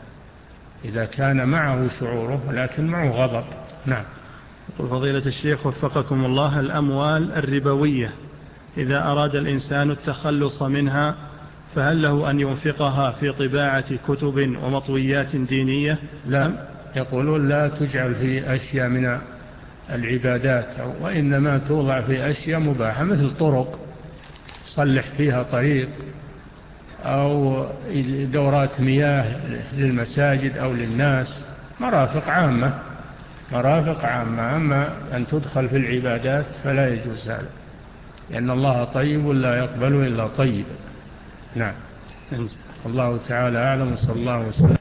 إذا كان معه شعوره لكن معه غضب. نعم. يقول فضيلة الشيخ وفقكم الله، الأموال الربوية إذا أراد الإنسان التخلص منها فهل له أن ينفقها في طباعة كتب ومطويات دينية؟ لا، يقولون لا تجعل في أشياء من العبادات، وإنما توضع في أشياء مباحة، مثل طرق صلح فيها طريق، أو دورات مياه للمساجد أو للناس، مرافق عامة، مرافق عامة. أما أن تدخل في العبادات فلا يجوز هذا، لأن الله طيب لا يقبل إلا طيب. نعم. الله تعالى أعلم، صلى الله وسلم.